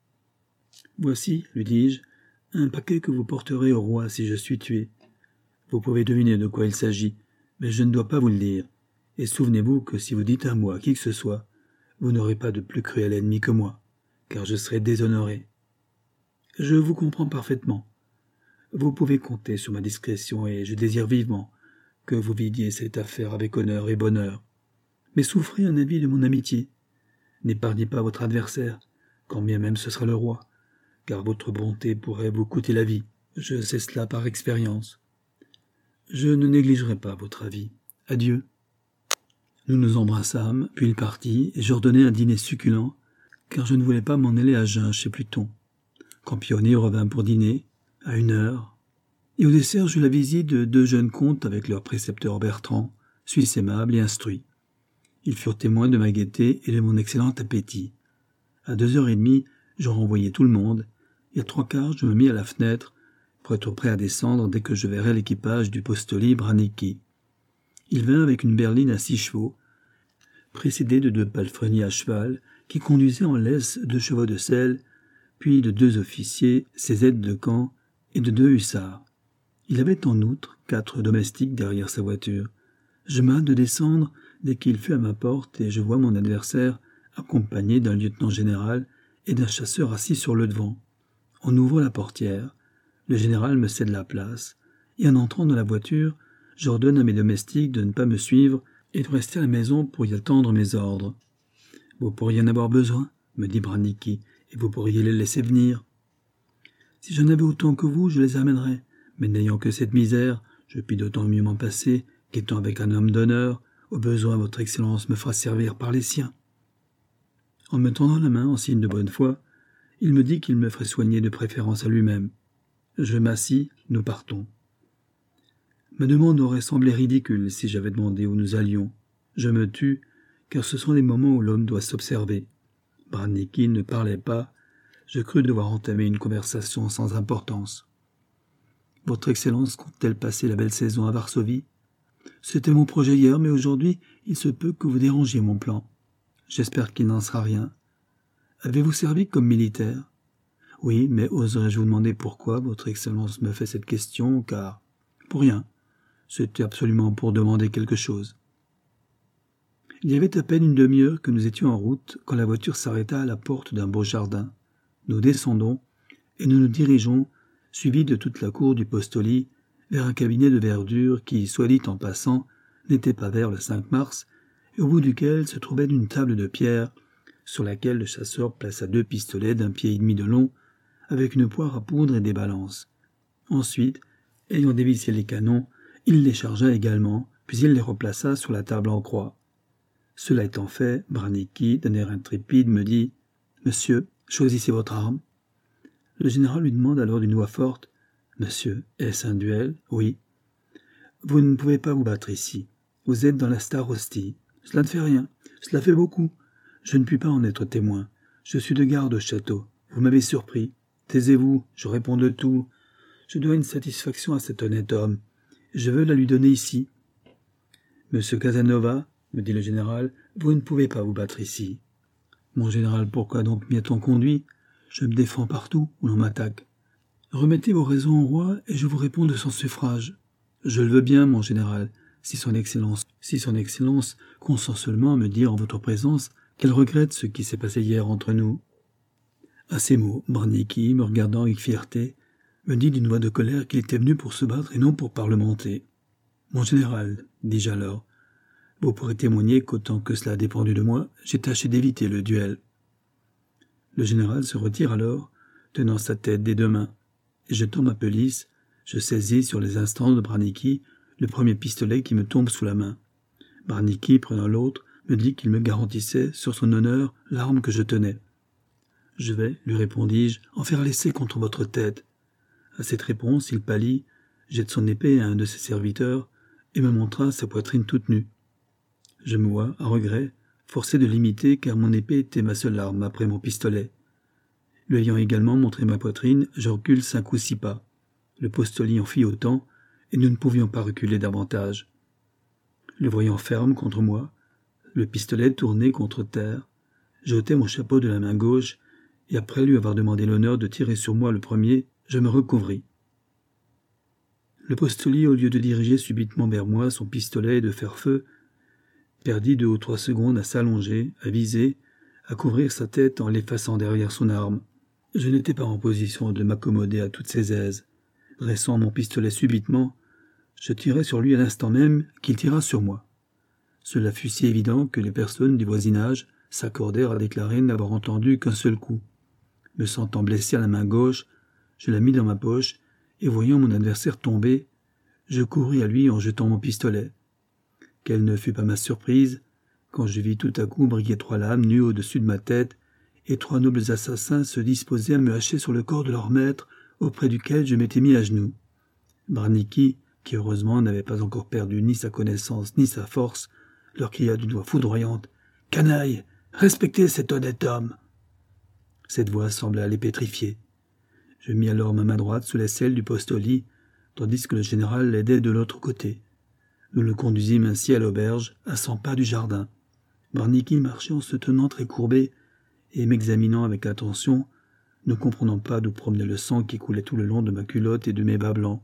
Voici, lui dis-je, un paquet que vous porterez au roi si je suis tué. Vous pouvez deviner de quoi il s'agit, mais je ne dois pas vous le dire. Et souvenez-vous que si vous dites un mot à qui que ce soit, vous n'aurez pas de plus cruel ennemi que moi, car je serai déshonoré. Je vous comprends parfaitement. Vous pouvez compter sur ma discrétion et je désire vivement que vous vidiez cette affaire avec honneur et bonheur. Mais souffrez un avis de mon amitié. N'épargnez pas votre adversaire, quand bien même ce sera le roi, car votre bonté pourrait vous coûter la vie. Je sais cela par expérience. Je ne négligerai pas votre avis. Adieu. Nous nous embrassâmes, puis il partit, et j'ordonnai un dîner succulent, car je ne voulais pas m'en aller à jeun chez Pluton. Campioni revint pour dîner, à 1 heure, et au dessert j'eus la visite de 2 jeunes comtes avec leur précepteur Bertrand, suisse aimable et instruit. Ils furent témoins de ma gaieté et de mon excellent appétit. À 2h30, je renvoyai tout le monde, et à 3/4 je me mis à la fenêtre, pour être prêt à descendre dès que je verrais l'équipage du postoli Branicki. Il vint avec une berline à 6 chevaux, précédé de 2 palefreniers à cheval, qui conduisaient en laisse 2 chevaux de selle, puis de 2 officiers, ses aides de camp, et de 2 hussards. Il avait en outre 4 domestiques derrière sa voiture. Je m'hâte de descendre dès qu'il fut à ma porte, et je vois mon adversaire accompagné d'un lieutenant général et d'un chasseur assis sur le devant. On ouvre la portière. Le général me cède la place, et en entrant dans la voiture, j'ordonne à mes domestiques de ne pas me suivre et de rester à la maison pour y attendre mes ordres. « Vous pourriez en avoir besoin, » me dit Branicki, « et vous pourriez les laisser venir. »« Si j'en avais autant que vous, je les amènerais, mais n'ayant que cette misère, je puis d'autant mieux m'en passer qu'étant avec un homme d'honneur, au besoin votre Excellence me fera servir par les siens. » En me tendant la main en signe de bonne foi, il me dit qu'il me ferait soigner de préférence à lui-même. Je m'assis, nous partons. Ma demande aurait semblé ridicule si j'avais demandé où nous allions. Je me tus, car ce sont les moments où l'homme doit s'observer. Branicki ne parlait pas. Je crus devoir entamer une conversation sans importance. « Votre Excellence compte-t-elle passer la belle saison à Varsovie? C'était mon projet hier, mais aujourd'hui, il se peut que vous dérangiez mon plan. J'espère qu'il n'en sera rien. Avez-vous servi comme militaire? Oui, mais oserais-je vous demander pourquoi votre Excellence me fait cette question, car... Pour rien. C'était absolument pour demander quelque chose. Il y avait à peine une demi-heure que nous étions en route quand la voiture s'arrêta à la porte d'un beau jardin. Nous descendons et nous nous dirigeons, suivis de toute la cour du postoli, vers un cabinet de verdure qui, soit dit en passant, n'était pas vert le 5 mars, et au bout duquel se trouvait une table de pierre, sur laquelle le chasseur plaça 2 pistolets d'1,5 pied de long, avec une poire à poudre et des balances. Ensuite, ayant dévissé les canons, il les chargea également, puis il les replaça sur la table en croix. Cela étant fait, Branicki, d'un air intrépide, me dit « Monsieur, choisissez votre arme. » Le général lui demande alors d'une voix forte « Monsieur, est-ce un duel ?»« Oui. »« Vous ne pouvez pas vous battre ici. Vous êtes dans la Starostie. Cela ne fait rien. Cela fait beaucoup. Je ne puis pas en être témoin. Je suis de garde au château. Vous m'avez surpris. Taisez-vous, je réponds de tout. Je dois une satisfaction à cet honnête homme. Je veux la lui donner ici. »« Monsieur Casanova, me dit le général, vous ne pouvez pas vous battre ici. »« Mon général, pourquoi donc m'y a-t-on conduit ? Je me défends partout où l'on m'attaque. Remettez vos raisons au roi et je vous réponds de son suffrage. Je le veux bien, mon général, si son excellence consent seulement à me dire en votre présence qu'elle regrette ce qui s'est passé hier entre nous. » À ces mots, Branicki, me regardant avec fierté, me dit d'une voix de colère qu'il était venu pour se battre et non pour parlementer. « Mon général, dis-je alors, vous pourrez témoigner qu'autant que cela a dépendu de moi, j'ai tâché d'éviter le duel. » Le général se retire alors, tenant sa tête des deux mains, et jetant ma pelisse, je saisis sur les instants de Branicki le premier pistolet qui me tombe sous la main. Branicki, prenant l'autre, me dit qu'il me garantissait, sur son honneur, l'arme que je tenais. « Je vais, lui répondis-je, en faire l'essai contre votre tête. » À cette réponse, il pâlit, jette son épée à un de ses serviteurs et me montra sa poitrine toute nue. Je me vois, à regret, forcé de l'imiter car mon épée était ma seule arme après mon pistolet. Lui ayant également montré ma poitrine, je recule 5 ou 6 pas. Le postoli en fit autant, et nous ne pouvions pas reculer davantage. Le voyant ferme contre moi, le pistolet tourné contre terre, j'ôtai mon chapeau de la main gauche, et après lui avoir demandé l'honneur de tirer sur moi le premier, je me recouvris. Le postoli, au lieu de diriger subitement vers moi son pistolet et de faire feu, perdit 2 ou 3 secondes à s'allonger, à viser, à couvrir sa tête en l'effaçant derrière son arme. Je n'étais pas en position de m'accommoder à toutes ses aises. Dressant mon pistolet subitement, je tirai sur lui à l'instant même qu'il tira sur moi. Cela fut si évident que les personnes du voisinage s'accordèrent à déclarer n'avoir entendu qu'un seul coup. Me sentant blessé à la main gauche, je la mis dans ma poche, et voyant mon adversaire tomber, je courus à lui en jetant mon pistolet. Quelle ne fut pas ma surprise, quand je vis tout à coup briller 3 lames nues au-dessus de ma tête, et 3 nobles assassins se disposaient à me hacher sur le corps de leur maître, auprès duquel je m'étais mis à genoux. Branicki, qui heureusement n'avait pas encore perdu ni sa connaissance ni sa force, leur cria d'une voix foudroyante « Canaille, respectez cet honnête homme !» Cette voix semblait les pétrifier. Je mis alors ma main droite sous l'aisselle du postoli, tandis que le général l'aidait de l'autre côté. Nous le conduisîmes ainsi à l'auberge, à 100 pas du jardin. Branicki marchait en se tenant très courbé et m'examinant avec attention, ne comprenant pas d'où promenait le sang qui coulait tout le long de ma culotte et de mes bas blancs.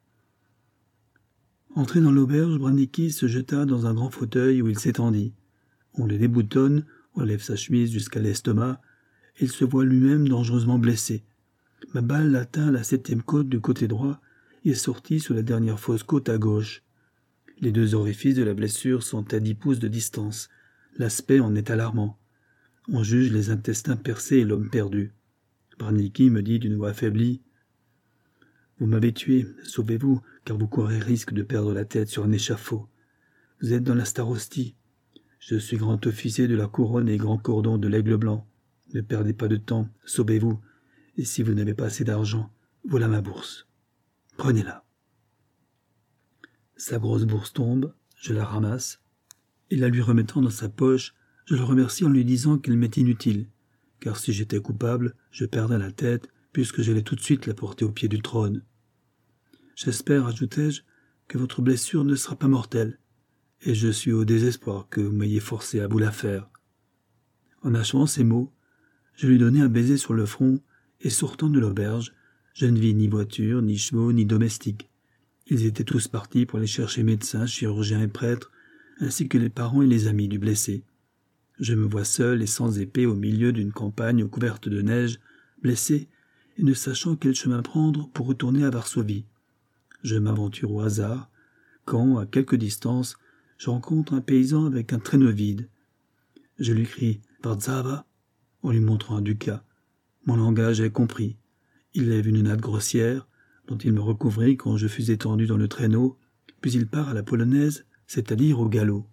Entré dans l'auberge, Branicki se jeta dans un grand fauteuil où il s'étendit. On le déboutonne, on lève sa chemise jusqu'à l'estomac, et il se voit lui-même dangereusement blessé. Ma balle atteint la 7e côte du côté droit et sortit sur la dernière fausse côte à gauche. Les 2 orifices de la blessure sont à 10 pouces de distance. L'aspect en est alarmant. On juge les intestins percés et l'homme perdu. Branicki me dit d'une voix affaiblie « Vous m'avez tué, sauvez-vous, car vous courez risque de perdre la tête sur un échafaud. Vous êtes dans la Starostie. Je suis grand officier de la couronne et grand cordon de l'Aigle blanc. Ne perdez pas de temps, sauvez-vous, et si vous n'avez pas assez d'argent, voilà ma bourse. Prenez-la. » Sa grosse bourse tombe, je la ramasse, et la lui remettant dans sa poche, je le remercie en lui disant qu'elle m'est inutile, car si j'étais coupable, je perdrais la tête, puisque j'allais tout de suite la porter au pied du trône. J'espère, ajoutai-je, que votre blessure ne sera pas mortelle, et je suis au désespoir que vous m'ayez forcé à vous la faire. En achevant ces mots, je lui donnai un baiser sur le front, et sortant de l'auberge, je ne vis ni voiture, ni chevaux, ni domestiques. Ils étaient tous partis pour aller chercher médecins, chirurgiens et prêtres, ainsi que les parents et les amis du blessé. Je me vois seul et sans épée au milieu d'une campagne couverte de neige, blessé, et ne sachant quel chemin prendre pour retourner à Varsovie. Je m'aventure au hasard, quand, à quelque distance, je rencontre un paysan avec un traîneau vide. Je lui crie « Vardzava » en lui montrant un ducat. Mon langage est compris. Il lève une natte grossière, dont il me recouvrit quand je fus étendu dans le traîneau, puis il part à la polonaise c'est-à-dire au galop.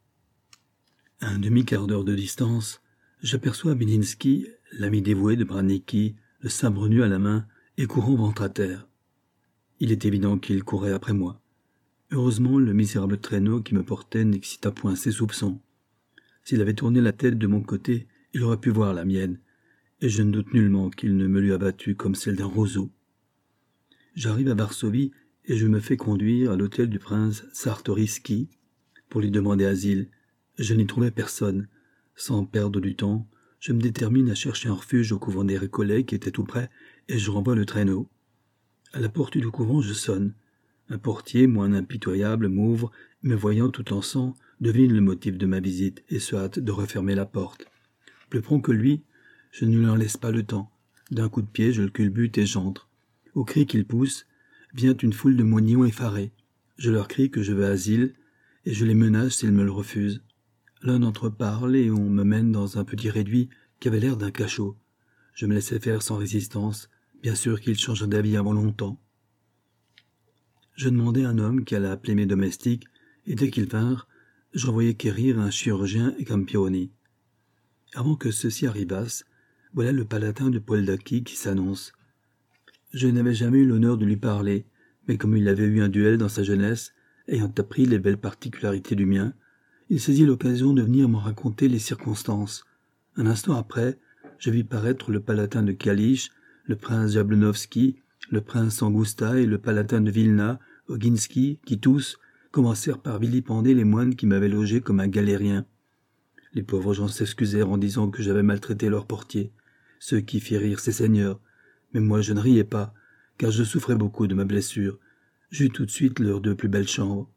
À un demi-quart d'heure de distance, j'aperçois Beninsky, l'ami dévoué de Branicki, le sabre nu à la main et courant ventre à terre. Il est évident qu'il courait après moi. Heureusement, le misérable traîneau qui me portait n'excita point ses soupçons. S'il avait tourné la tête de mon côté, il aurait pu voir la mienne, et je ne doute nullement qu'il ne me l'eût abattue comme celle d'un roseau. J'arrive à Varsovie et je me fais conduire à l'hôtel du prince Czartoryski pour lui demander asile. Je n'y trouvais personne. Sans perdre du temps, je me détermine à chercher un refuge au couvent des Récollets qui était tout près et je renvoie le traîneau. À la porte du couvent, je sonne. Un portier, moins impitoyable, m'ouvre, me voyant tout en sang, devine le motif de ma visite et se hâte de refermer la porte. Plus prompt que lui, je ne lui en laisse pas le temps. D'un coup de pied, je le culbute et j'entre. Au cri qu'il pousse, vient une foule de moignons effarés. Je leur crie que je veux asile et je les menace s'ils me le refusent. L'un d'entre eux parle et on me mène dans un petit réduit qui avait l'air d'un cachot. Je me laissais faire sans résistance, bien sûr qu'il changea d'avis avant longtemps. Je demandai à un homme qui allait appeler mes domestiques, et dès qu'ils vinrent, j'envoyai quérir un chirurgien et Campioni. Avant que ceux-ci arrivassent, voilà le palatin de Poldaki qui s'annonce. Je n'avais jamais eu l'honneur de lui parler, mais comme il avait eu un duel dans sa jeunesse, ayant appris les belles particularités du mien, il saisit l'occasion de venir m'en raconter les circonstances. Un instant après, je vis paraître le palatin de Kalisz, le prince Jablonovski, le prince Angusta et le palatin de Vilna, Oginski, qui tous commencèrent par vilipender les moines qui m'avaient logé comme un galérien. Les pauvres gens s'excusèrent en disant que j'avais maltraité leur portier, ce qui fit rire ces seigneurs. Mais moi je ne riais pas, car je souffrais beaucoup de ma blessure. J'eus tout de suite leurs 2 plus belles chambres.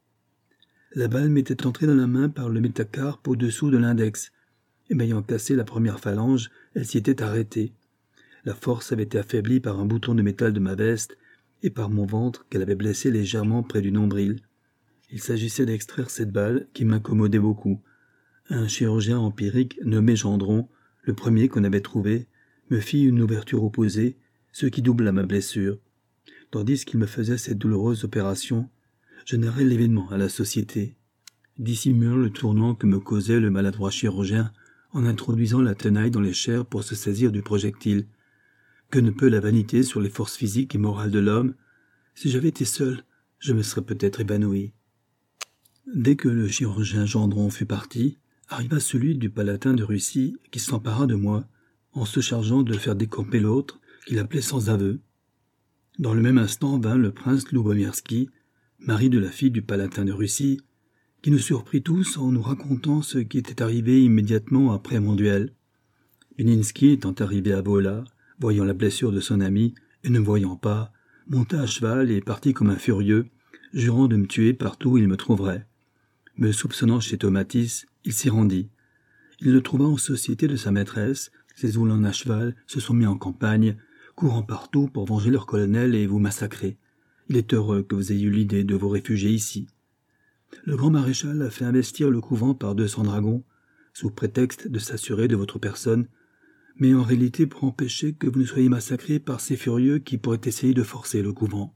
La balle m'était entrée dans la main par le métacarpe au-dessous de l'index, et m'ayant cassé la première phalange, elle s'y était arrêtée. La force avait été affaiblie par un bouton de métal de ma veste, et par mon ventre qu'elle avait blessé légèrement près du nombril. Il s'agissait d'extraire cette balle qui m'incommodait beaucoup. Un chirurgien empirique nommé Gendron, le premier qu'on avait trouvé, me fit une ouverture opposée, ce qui doubla ma blessure. Tandis qu'il me faisait cette douloureuse opération, je narrai l'événement à la société, dissimulant le tournant que me causait le maladroit chirurgien en introduisant la tenaille dans les chairs pour se saisir du projectile. Que ne peut la vanité sur les forces physiques et morales de l'homme? Si j'avais été seul, je me serais peut-être évanoui. Dès que le chirurgien Gendron fut parti, arriva celui du palatin de Russie qui s'empara de moi, en se chargeant de faire décamper l'autre, qu'il appelait sans aveu. Dans le même instant vint le prince Lubomirski, mari de la fille du palatin de Russie, qui nous surprit tous en nous racontant ce qui était arrivé immédiatement après mon duel. Beninsky étant arrivé à Wola, voyant la blessure de son ami, et ne me voyant pas, monta à cheval et partit comme un furieux, jurant de me tuer partout où il me trouverait. Me soupçonnant chez Tomatis, il s'y rendit. Il le trouva en société de sa maîtresse, ses oulans à cheval se sont mis en campagne, courant partout pour venger leur colonel et vous massacrer. Il est heureux que vous ayez eu l'idée de vous réfugier ici. Le grand maréchal a fait investir le couvent par 200 dragons, sous prétexte de s'assurer de votre personne, mais en réalité pour empêcher que vous ne soyez massacrés par ces furieux qui pourraient essayer de forcer le couvent.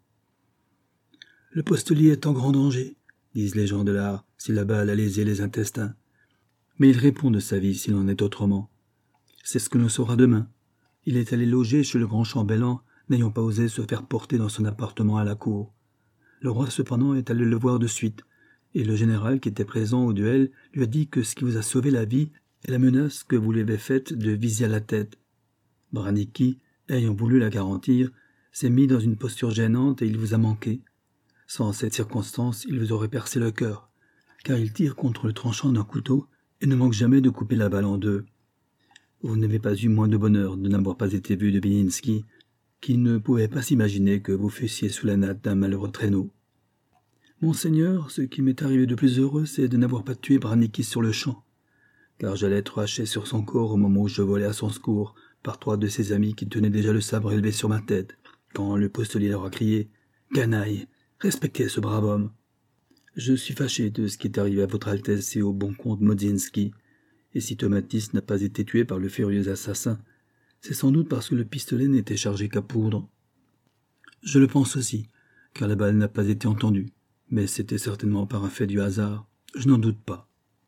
Le postelier est en grand danger, disent les gens de l'art, si la balle a lésé les intestins. Mais il répond de sa vie s'il en est autrement. C'est ce que l'on saura demain. Il est allé loger chez le grand chambellan, n'ayant pas osé se faire porter dans son appartement à la cour. Le roi cependant est allé le voir de suite, et le général qui était présent au duel lui a dit que ce qui vous a sauvé la vie est la menace que vous lui avez faite de viser à la tête. Branicki, ayant voulu la garantir, s'est mis dans une posture gênante et il vous a manqué. Sans cette circonstance, il vous aurait percé le cœur, car il tire contre le tranchant d'un couteau et ne manque jamais de couper la balle en 2. Vous n'avez pas eu moins de bonheur de n'avoir pas été vu de Beninsky, qui ne pouvait pas s'imaginer que vous fussiez sous la natte d'un malheureux traîneau. Monseigneur, ce qui m'est arrivé de plus heureux, c'est de n'avoir pas tué Branicki sur le champ, car j'allais être haché sur son corps au moment où je volais à son secours par 3 de ses amis qui tenaient déjà le sabre élevé sur ma tête, quand le postelier leur a crié « Canaille, respectez ce brave homme !» Je suis fâché de ce qui est arrivé à votre Altesse et au bon comte Modzinski, et si Tomatis n'a pas été tué par le furieux assassin, c'est sans doute parce que le pistolet n'était chargé qu'à poudre. Je le pense aussi, car la balle n'a pas été entendue, mais c'était certainement par un fait du hasard, je n'en doute pas.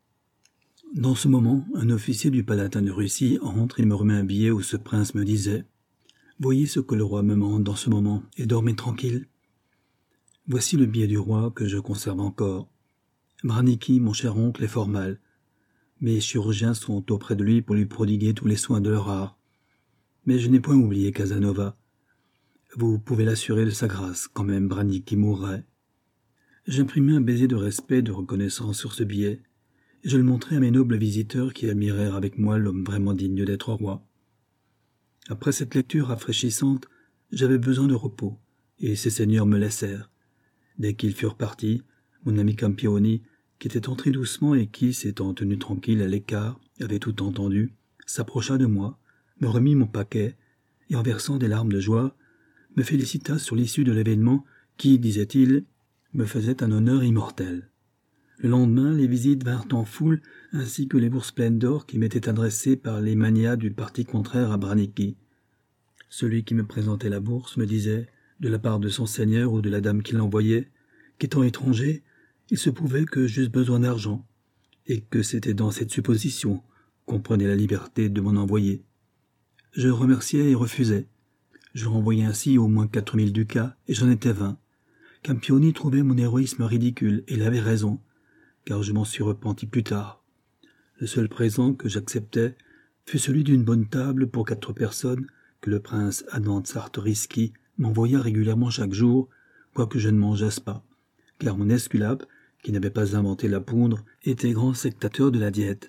Dans ce moment, un officier du Palatin de Russie entre et me remet un billet où ce prince me disait « Voyez ce que le roi me mande dans ce moment, et dormez tranquille. » Voici le billet du roi que je conserve encore. Branicki, mon cher oncle, est fort mal. Mes chirurgiens sont auprès de lui pour lui prodiguer tous les soins de leur art. Mais je n'ai point oublié Casanova. Vous pouvez l'assurer de sa grâce, quand même Branicki mourrait. J'imprimai un baiser de respect et de reconnaissance sur ce billet, et je le montrai à mes nobles visiteurs qui admirèrent avec moi l'homme vraiment digne d'être roi. Après cette lecture rafraîchissante, j'avais besoin de repos, et ces seigneurs me laissèrent. Dès qu'ils furent partis, mon ami Campioni, qui était entré doucement et qui, s'étant tenu tranquille à l'écart, avait tout entendu, s'approcha de moi, me remit mon paquet, et en versant des larmes de joie, me félicita sur l'issue de l'événement qui, disait-il, me faisait un honneur immortel. Le lendemain, les visites vinrent en foule, ainsi que les bourses pleines d'or qui m'étaient adressées par les manias du parti contraire à Branicki. Celui qui me présentait la bourse me disait, de la part de son seigneur ou de la dame qui l'envoyait, qu'étant étranger, il se pouvait que j'eusse besoin d'argent, et que c'était dans cette supposition qu'on prenait la liberté de m'en envoyer. Je remerciais et refusais. Je renvoyais ainsi au moins 4000 ducats, et j'en étais 20. Campioni trouvait mon héroïsme ridicule, et il avait raison, car je m'en suis repenti plus tard. Le seul présent que j'acceptais fut celui d'une bonne table pour 4 personnes que le prince Adam Czartoryski m'envoya régulièrement chaque jour, quoique je ne mangeasse pas, car mon esculape, qui n'avait pas inventé la poudre, était grand sectateur de la diète.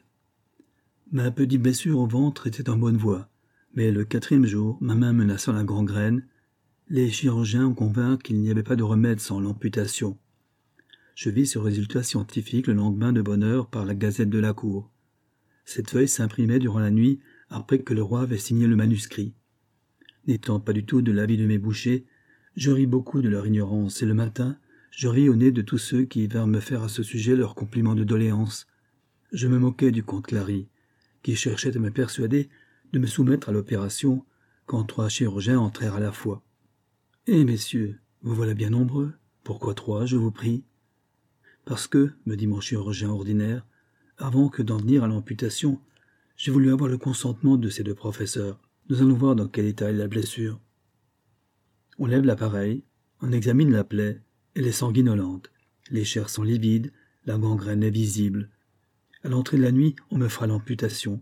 Ma petite blessure au ventre était en bonne voie, mais le 4e jour, ma main menaçant la gangrène, les chirurgiens convinrent qu'il n'y avait pas de remède sans l'amputation. Je vis ce résultat scientifique le lendemain de bonne heure par la Gazette de la Cour. Cette feuille s'imprimait durant la nuit après que le roi avait signé le manuscrit. N'étant pas du tout de l'avis de mes bouchers, je ris beaucoup de leur ignorance, et le matin, je ris au nez de tous ceux qui vinrent me faire à ce sujet leurs compliments de doléance. Je me moquais du comte Clary, qui cherchait à me persuader de me soumettre à l'opération quand 3 chirurgiens entrèrent à la fois. « Eh, messieurs, vous voilà bien nombreux. Pourquoi 3, je vous prie ?»« Parce que, me dit mon chirurgien ordinaire, avant que d'en venir à l'amputation, j'ai voulu avoir le consentement de ces 2 professeurs. Nous allons voir dans quel état est la blessure. » On lève l'appareil, on examine la plaie, elle est sanguinolente, les chairs sont livides, la gangrène est visible. À l'entrée de la nuit, on me fera l'amputation.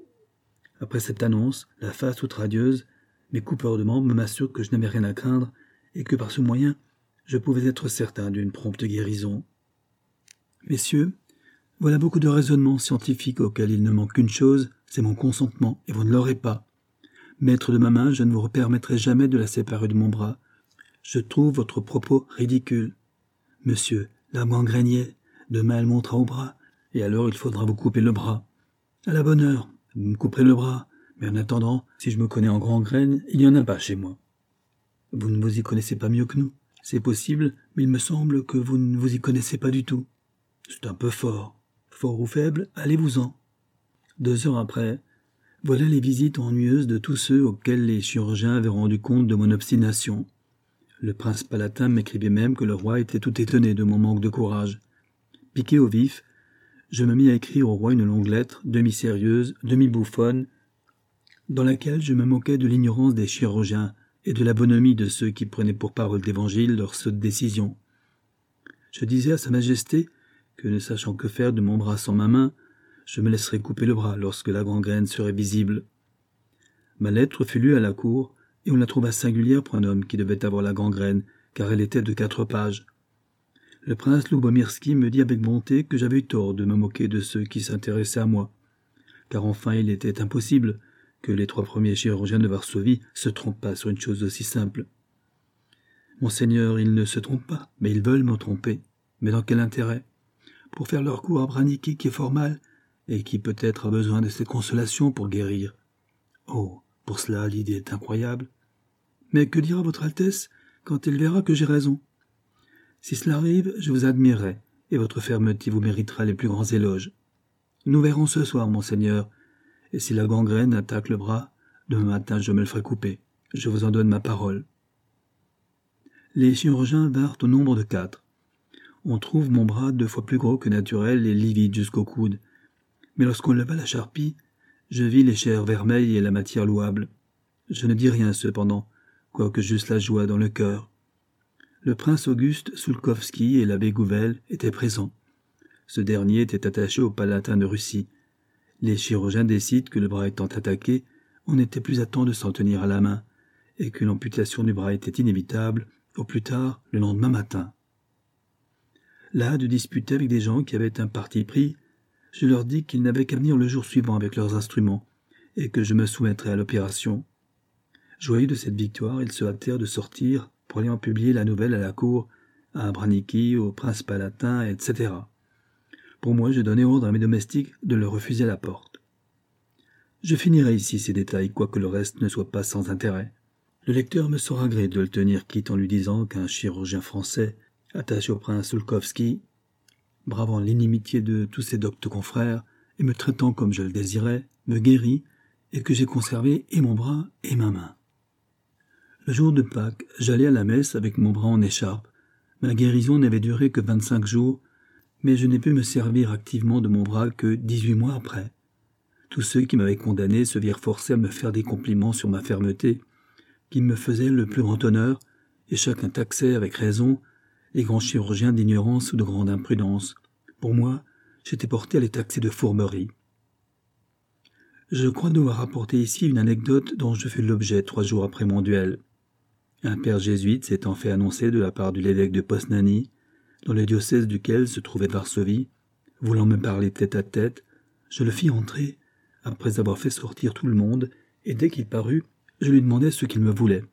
Après cette annonce, la face toute radieuse, mes coupeurs de membres m'assurent que je n'avais rien à craindre et que par ce moyen, je pouvais être certain d'une prompte guérison. Messieurs, voilà beaucoup de raisonnements scientifiques auxquels il ne manque qu'une chose, c'est mon consentement, et vous ne l'aurez pas. Maître de ma main, je ne vous permettrai jamais de la séparer de mon bras. Je trouve votre propos ridicule. Monsieur, la gangrène y est, demain elle montera au bras, et alors il faudra vous couper le bras. À la bonne heure, vous me couperez le bras, mais en attendant, si je me connais en gangrène, il n'y en a pas chez moi. Vous ne vous y connaissez pas mieux que nous. C'est possible, mais il me semble que vous ne vous y connaissez pas du tout. C'est un peu fort. Fort ou faible, allez-vous-en. 2 heures après, voilà les visites ennuyeuses de tous ceux auxquels les chirurgiens avaient rendu compte de mon obstination. Le prince Palatin m'écrivait même que le roi était tout étonné de mon manque de courage. Piqué au vif, je me mis à écrire au roi une longue lettre, demi-sérieuse, demi-bouffonne, dans laquelle je me moquais de l'ignorance des chirurgiens et de la bonhomie de ceux qui prenaient pour parole d'évangile leur sotte décision. Je disais à sa majesté que, ne sachant que faire de mon bras sans ma main, je me laisserais couper le bras lorsque la gangrène serait visible. Ma lettre fut lue à la cour, et on la trouva singulière pour un homme qui devait avoir la gangrène, car elle était de 4 pages. Le prince Lubomirski me dit avec bonté que j'avais eu tort de me moquer de ceux qui s'intéressaient à moi, car enfin il était impossible que les 3 premiers chirurgiens de Varsovie se trompent pas sur une chose aussi simple. Monseigneur, ils ne se trompent pas, mais ils veulent me tromper. Mais dans quel intérêt? Pour faire leur coup à Branicki qui est fort mal, et qui peut-être a besoin de cette consolation pour guérir. Oh, pour cela l'idée est incroyable. Mais que dira votre Altesse quand elle verra que j'ai raison? Si cela arrive, je vous admirerai, et votre fermeté vous méritera les plus grands éloges. Nous verrons ce soir, monseigneur, et si la gangrène attaque le bras, demain matin je me le ferai couper. Je vous en donne ma parole. Les chirurgiens vinrent au nombre de 4. on trouve mon bras 2 fois plus gros que naturel et livide jusqu'au coude. Mais lorsqu'on leva la charpie, je vis les chairs vermeilles et la matière louable. Je ne dis rien cependant, quoique j'eusse la joie dans le cœur. Le prince Auguste Soulkovski et l'abbé Gouvel étaient présents. Ce dernier était attaché au Palatin de Russie. Les chirurgiens décident que le bras étant attaqué, on n'était plus à temps de s'en tenir à la main, et que l'amputation du bras était inévitable, au plus tard le lendemain matin. Là, de disputer avec des gens qui avaient un parti pris, je leur dis qu'ils n'avaient qu'à venir le jour suivant avec leurs instruments, et que je me soumettrais à l'opération. Joyeux de cette victoire, ils se hâtèrent de sortir pour aller en publier la nouvelle à la cour, à Branicki, au prince Palatin, etc. Pour moi, je donnai ordre à mes domestiques de le refuser à la porte. Je finirai ici ces détails, quoique le reste ne soit pas sans intérêt. Le lecteur me saura gré de le tenir quitte en lui disant qu'un chirurgien français, attaché au prince Soulkovski, bravant l'inimitié de tous ses doctes confrères et me traitant comme je le désirais, me guérit et que j'ai conservé et mon bras et ma main. Le jour de Pâques, j'allais à la messe avec mon bras en écharpe. Ma guérison n'avait duré que 25 jours, mais je n'ai pu me servir activement de mon bras que 18 mois après. Tous ceux qui m'avaient condamné se virent forcés à me faire des compliments sur ma fermeté, qui me faisaient le plus grand honneur, et chacun taxait, avec raison, les grands chirurgiens d'ignorance ou de grande imprudence. Pour moi, j'étais porté à les taxer de fourberie. Je crois devoir rapporter ici une anecdote dont je fus l'objet 3 jours après mon duel. Un père jésuite s'étant fait annoncer de la part de l'évêque de Posnani, dans le diocèse duquel se trouvait Varsovie, voulant me parler tête à tête, je le fis entrer, après avoir fait sortir tout le monde, et dès qu'il parut, je lui demandai ce qu'il me voulait.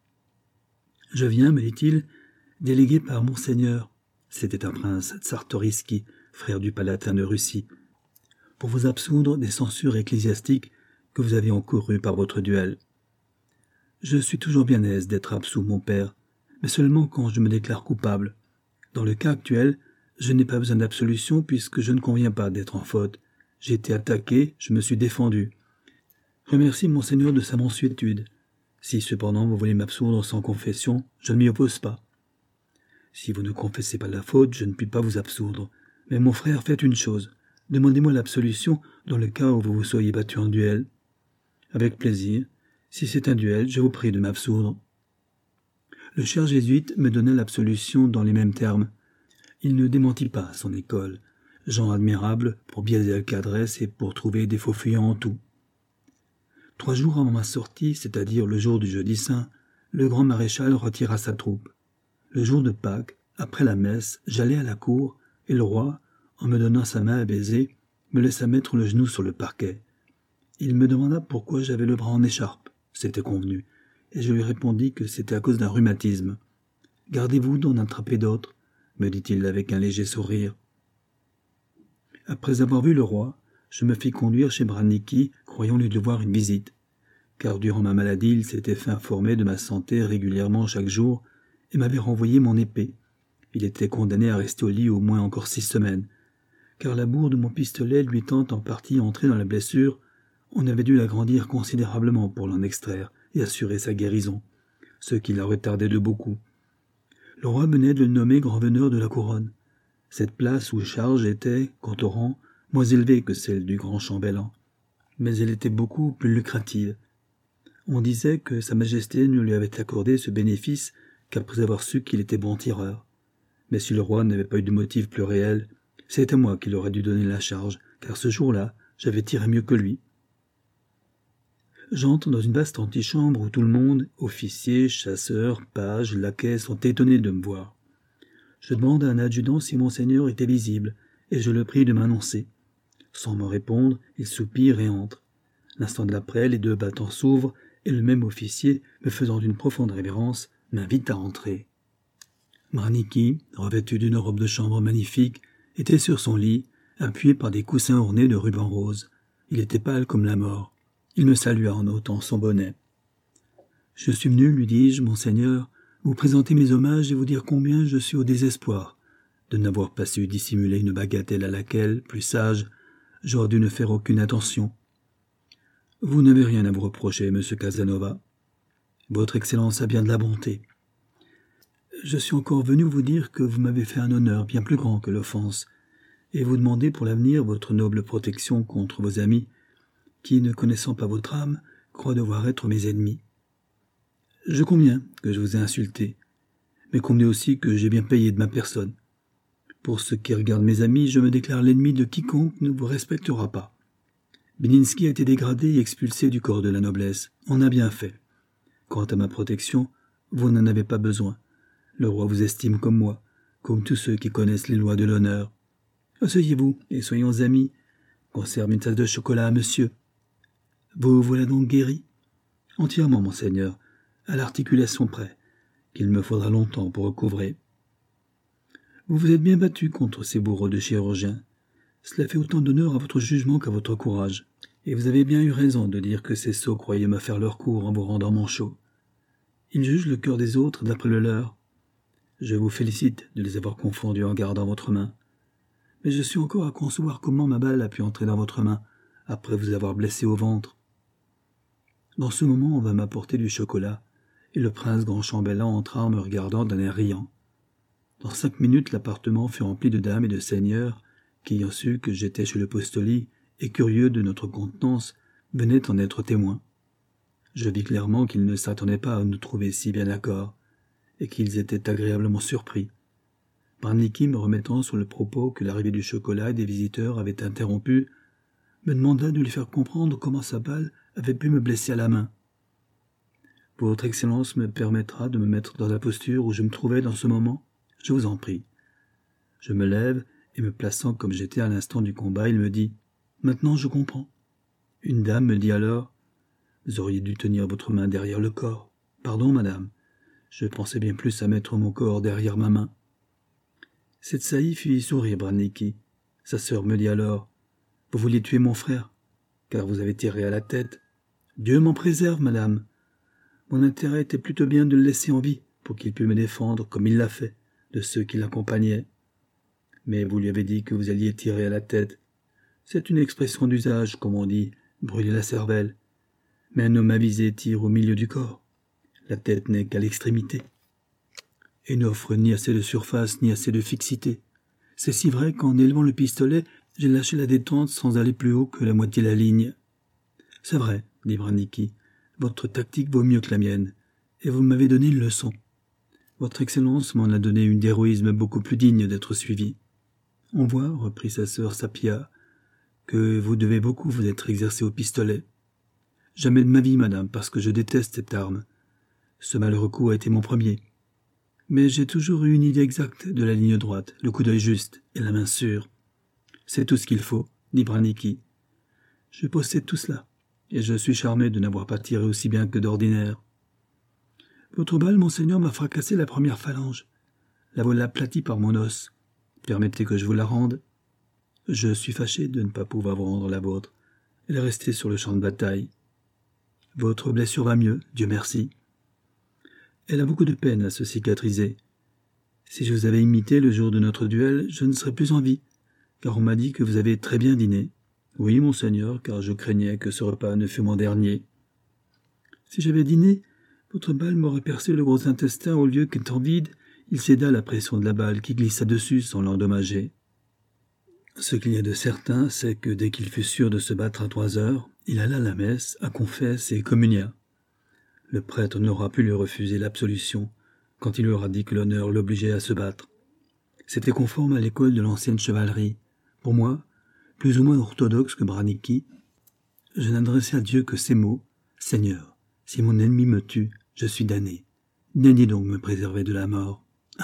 « Je viens, me dit-il, délégué par Monseigneur, c'était un prince Tsartoriski, frère du Palatin de Russie, pour vous absoudre des censures ecclésiastiques que vous avez encourues par votre duel. Je suis toujours bien aise d'être absous, mon père, mais seulement quand je me déclare coupable. Dans le cas actuel, je n'ai pas besoin d'absolution puisque je ne conviens pas d'être en faute. J'ai été attaqué, je me suis défendu. Remercie Monseigneur de sa mansuétude. Si cependant vous voulez m'absoudre sans confession, je ne m'y oppose pas. Si vous ne confessez pas la faute, je ne puis pas vous absoudre. Mais mon frère, faites une chose. Demandez-moi l'absolution dans le cas où vous vous soyez battu en duel. Avec plaisir. Si c'est un duel, je vous prie de m'absoudre. Le cher jésuite me donna l'absolution dans les mêmes termes. Il ne démentit pas son école, gens admirables pour biaiser l'adresse et pour trouver des faux fuyants en tout. 3 jours avant ma sortie, c'est-à-dire le jour du jeudi saint, le grand maréchal retira sa troupe. Le jour de Pâques, après la messe, j'allai à la cour, et le roi, en me donnant sa main à baiser, me laissa mettre le genou sur le parquet. Il me demanda pourquoi j'avais le bras en écharpe. C'était convenu, et je lui répondis que c'était à cause d'un rhumatisme. « Gardez-vous d'en attraper d'autres, » me dit-il avec un léger sourire. Après avoir vu le roi, je me fis conduire chez Branicki, croyant lui devoir une visite, car durant ma maladie il s'était fait informer de ma santé régulièrement chaque jour et m'avait renvoyé mon épée. Il était condamné à rester au lit au moins encore 6 semaines, car la bourre de mon pistolet lui étant en partie entrée dans la blessure, on avait dû l'agrandir considérablement pour l'en extraire et assurer sa guérison, ce qui la retardait de beaucoup. Le roi venait de le nommer grand-veneur de la couronne. Cette place ou charge était, quant au rang, moins élevée que celle du grand chambellan, mais elle était beaucoup plus lucrative. On disait que Sa Majesté ne lui avait accordé ce bénéfice qu'après avoir su qu'il était bon tireur. Mais si le roi n'avait pas eu de motif plus réel, c'était moi qui aurait dû donner la charge, car ce jour-là, j'avais tiré mieux que lui. J'entre dans une vaste antichambre où tout le monde, officiers, chasseurs, pages, laquais, sont étonnés de me voir. Je demande à un adjudant si Monseigneur était visible, et je le prie de m'annoncer. Sans me répondre, il soupire et entre. L'instant d'après, les 2 battants s'ouvrent, et le même officier, me faisant une profonde révérence, m'invite à entrer. Branicki, revêtu d'une robe de chambre magnifique, était sur son lit, appuyé par des coussins ornés de rubans roses. Il était pâle comme la mort. Il me salua en ôtant son bonnet. « Je suis venu, lui dis-je, Monseigneur, vous présenter mes hommages et vous dire combien je suis au désespoir de n'avoir pas su dissimuler une bagatelle à laquelle, plus sage, j'aurais dû ne faire aucune attention. Vous n'avez rien à vous reprocher, monsieur Casanova. Votre Excellence a bien de la bonté. Je suis encore venu vous dire que vous m'avez fait un honneur bien plus grand que l'offense, et vous demander pour l'avenir votre noble protection contre vos amis, qui, ne connaissant pas votre âme, croient devoir être mes ennemis. Je conviens que je vous ai insulté, mais convenez aussi que j'ai bien payé de ma personne. Pour ce qui regarde mes amis, je me déclare l'ennemi de quiconque ne vous respectera pas. Beninsky a été dégradé et expulsé du corps de la noblesse. On a bien fait. Quant à ma protection, vous n'en avez pas besoin. Le roi vous estime comme moi, comme tous ceux qui connaissent les lois de l'honneur. Asseyez-vous et soyons amis. Qu'on serve une tasse de chocolat à monsieur. Vous voilà donc guéri? Entièrement, monseigneur, à l'articulation près, qu'il me faudra longtemps pour recouvrer. Vous vous êtes bien battu contre ces bourreaux de chirurgiens. Cela fait autant d'honneur à votre jugement qu'à votre courage. Et vous avez bien eu raison de dire que ces sots croyaient me faire leur cour en vous rendant manchot. Ils jugent le cœur des autres d'après le leur. Je vous félicite de les avoir confondus en gardant votre main. Mais je suis encore à concevoir comment ma balle a pu entrer dans votre main, après vous avoir blessé au ventre. Dans ce moment, on vint m'apporter du chocolat, et le prince grand chambellan entra en me regardant d'un air riant. Dans 5 minutes, l'appartement fut rempli de dames et de seigneurs, qui, ayant su que j'étais chez le postoli, et curieux de notre contenance, venaient en être témoins. Je vis clairement qu'ils ne s'attendaient pas à nous trouver si bien d'accord, et qu'ils étaient agréablement surpris. Branicky, me remettant sur le propos que l'arrivée du chocolat et des visiteurs avait interrompu, me demanda de lui faire comprendre comment sa balle avait pu me blesser à la main. « Votre Excellence me permettra de me mettre dans la posture où je me trouvais dans ce moment? Je vous en prie. » Je me lève, et me plaçant comme j'étais à l'instant du combat, il me dit « Maintenant je comprends. » Une dame me dit alors « Vous auriez dû tenir votre main derrière le corps. »« Pardon, madame. Je pensais bien plus à mettre mon corps derrière ma main. » Cette saillie fit sourire Branicky. Sa sœur me dit alors « Vous vouliez tuer mon frère, car vous avez tiré à la tête. »« Dieu m'en préserve, madame. Mon intérêt était plutôt bien de le laisser en vie, pour qu'il pût me défendre, comme il l'a fait, de ceux qui l'accompagnaient. Mais vous lui avez dit que vous alliez tirer à la tête. C'est une expression d'usage, comme on dit, brûler la cervelle. Mais un homme avisé tire au milieu du corps. La tête n'est qu'à l'extrémité. Et n'offre ni assez de surface, ni assez de fixité. C'est si vrai qu'en élevant le pistolet, j'ai lâché la détente sans aller plus haut que la moitié de la ligne. C'est vrai, dit Branicky, votre tactique vaut mieux que la mienne, et vous m'avez donné une leçon. Votre Excellence m'en a donné une d'héroïsme beaucoup plus digne d'être suivie. On voit, reprit sa sœur Sapia, que vous devez beaucoup vous être exercé au pistolet. Jamais de ma vie, madame, parce que je déteste cette arme. Ce malheureux coup a été mon premier. Mais j'ai toujours eu une idée exacte de la ligne droite, le coup d'œil juste et la main sûre. C'est tout ce qu'il faut, dit Branicky. Je possède tout cela, et je suis charmé de n'avoir pas tiré aussi bien que d'ordinaire. Votre balle, monseigneur, m'a fracassé la première phalange. La voilà aplatie par mon os. Permettez que je vous la rende. Je suis fâché de ne pas pouvoir vous rendre la vôtre. Elle est restée sur le champ de bataille. Votre blessure va mieux, Dieu merci. Elle a beaucoup de peine à se cicatriser. Si je vous avais imité le jour de notre duel, je ne serais plus en vie, car on m'a dit que vous avez très bien dîné. Oui, monseigneur, car je craignais que ce repas ne fût mon dernier. Si j'avais dîné, votre balle m'aurait percé le gros intestin au lieu qu'étant vide, il céda à la pression de la balle qui glissa dessus sans l'endommager. Ce qu'il y a de certain, c'est que dès qu'il fut sûr de se battre à 3 heures, il alla à la messe, à confesse et communia. Le prêtre n'aura pu lui refuser l'absolution, quand il lui aura dit que l'honneur l'obligeait à se battre. C'était conforme à l'école de l'ancienne chevalerie. Pour moi, plus ou moins orthodoxe que Branicky, je n'adressais à Dieu que ces mots, « Seigneur, si mon ennemi me tue, je suis damné. Daignez donc me préserver de la mort. Amen. »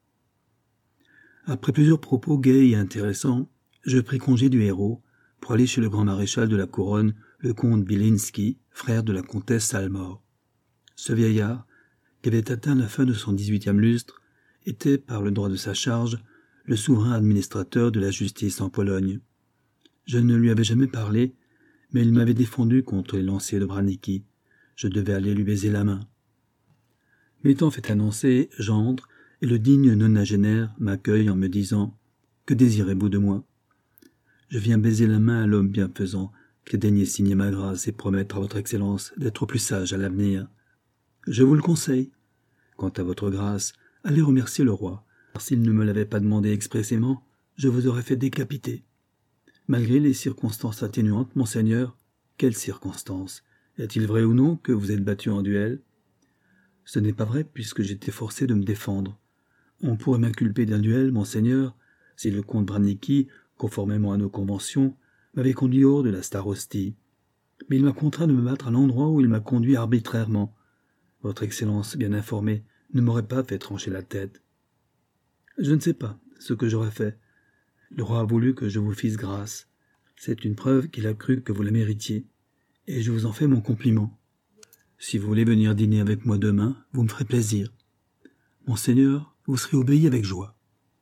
Après plusieurs propos gais et intéressants, je pris congé du héros pour aller chez le grand maréchal de la couronne, le comte Bilinski, frère de la comtesse Salmor. Ce vieillard, qui avait atteint la fin de son 18e lustre, était, par le droit de sa charge, le souverain administrateur de la justice en Pologne. Je ne lui avais jamais parlé, mais il m'avait défendu contre les lanciers de Branicky. Je devais aller lui baiser la main. M'étant fait annoncer, j'entre, et le digne nonagénaire m'accueille en me disant « Que désirez-vous de moi ?» Je viens baiser la main à l'homme bienfaisant, qui daigne signer ma grâce et promettre à votre Excellence d'être plus sage à l'avenir. Je vous le conseille. Quant à votre grâce, Allez remercier le roi, car s'il ne me l'avait pas demandé expressément, je vous aurais fait décapiter. Malgré les circonstances atténuantes, monseigneur, quelles circonstances? Est-il vrai ou non que vous êtes battu en duel? Ce n'est pas vrai, puisque j'étais forcé de me défendre. On pourrait m'inculper d'un duel, monseigneur, si le comte Branicki, conformément à nos conventions, m'avait conduit hors de la Starostie. Mais il m'a contraint de me battre à l'endroit où il m'a conduit arbitrairement. Votre Excellence, bien informée, ne m'aurait pas fait trancher la tête. Je ne sais pas ce que j'aurais fait. Le roi a voulu que je vous fisse grâce. C'est une preuve qu'il a cru que vous la méritiez, et je vous en fais mon compliment. Si vous voulez venir dîner avec moi demain, vous me ferez plaisir. Monseigneur, vous serez obéi avec joie.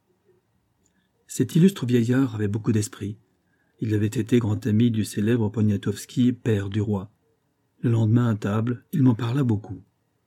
Cet illustre vieillard avait beaucoup d'esprit. Il avait été grand ami du célèbre Poniatowski, père du roi. Le lendemain à table, il m'en parla beaucoup.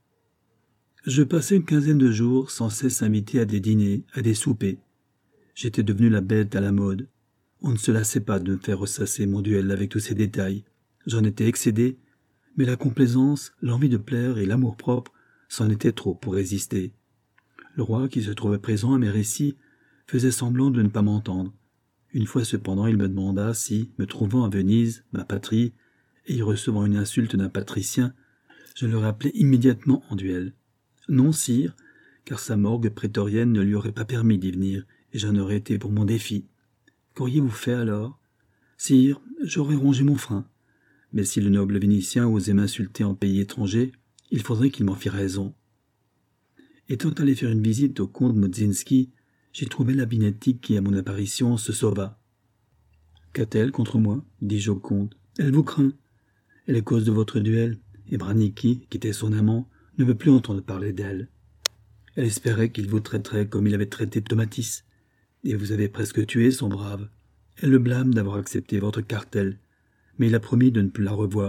Je passais une quinzaine de jours sans cesse invité à des dîners, à des soupers. J'étais devenu la bête à la mode. On ne se lassait pas de me faire ressasser mon duel avec tous ces détails. J'en étais excédé, mais la complaisance, l'envie de plaire et l'amour-propre c'en était trop pour résister. Le roi, qui se trouvait présent à mes récits, faisait semblant de ne pas m'entendre. Une fois cependant, il me demanda si, me trouvant à Venise, ma patrie, et y recevant une insulte d'un patricien, je le rappelais immédiatement en duel. Non, sire, car sa morgue prétorienne ne lui aurait pas permis d'y venir, et j'en aurais été pour mon défi. Qu'auriez-vous fait alors? Sire, j'aurais rongé mon frein. Mais si le noble Vénitien osait m'insulter en pays étranger, il faudrait qu'il m'en fît raison. Étant allé faire une visite au comte Modzinski, j'ai trouvé la Binetti qui, à mon apparition, se sauva. « Qu'a-t-elle contre moi » dis-je au comte. « Elle vous craint. Elle est cause de votre duel, et Branicki, qui était son amant, ne veut plus entendre parler d'elle. Elle espérait qu'il vous traiterait comme il avait traité Tomatis, et vous avez presque tué son brave. Elle le blâme d'avoir accepté votre cartel, mais il a promis de ne plus la revoir. »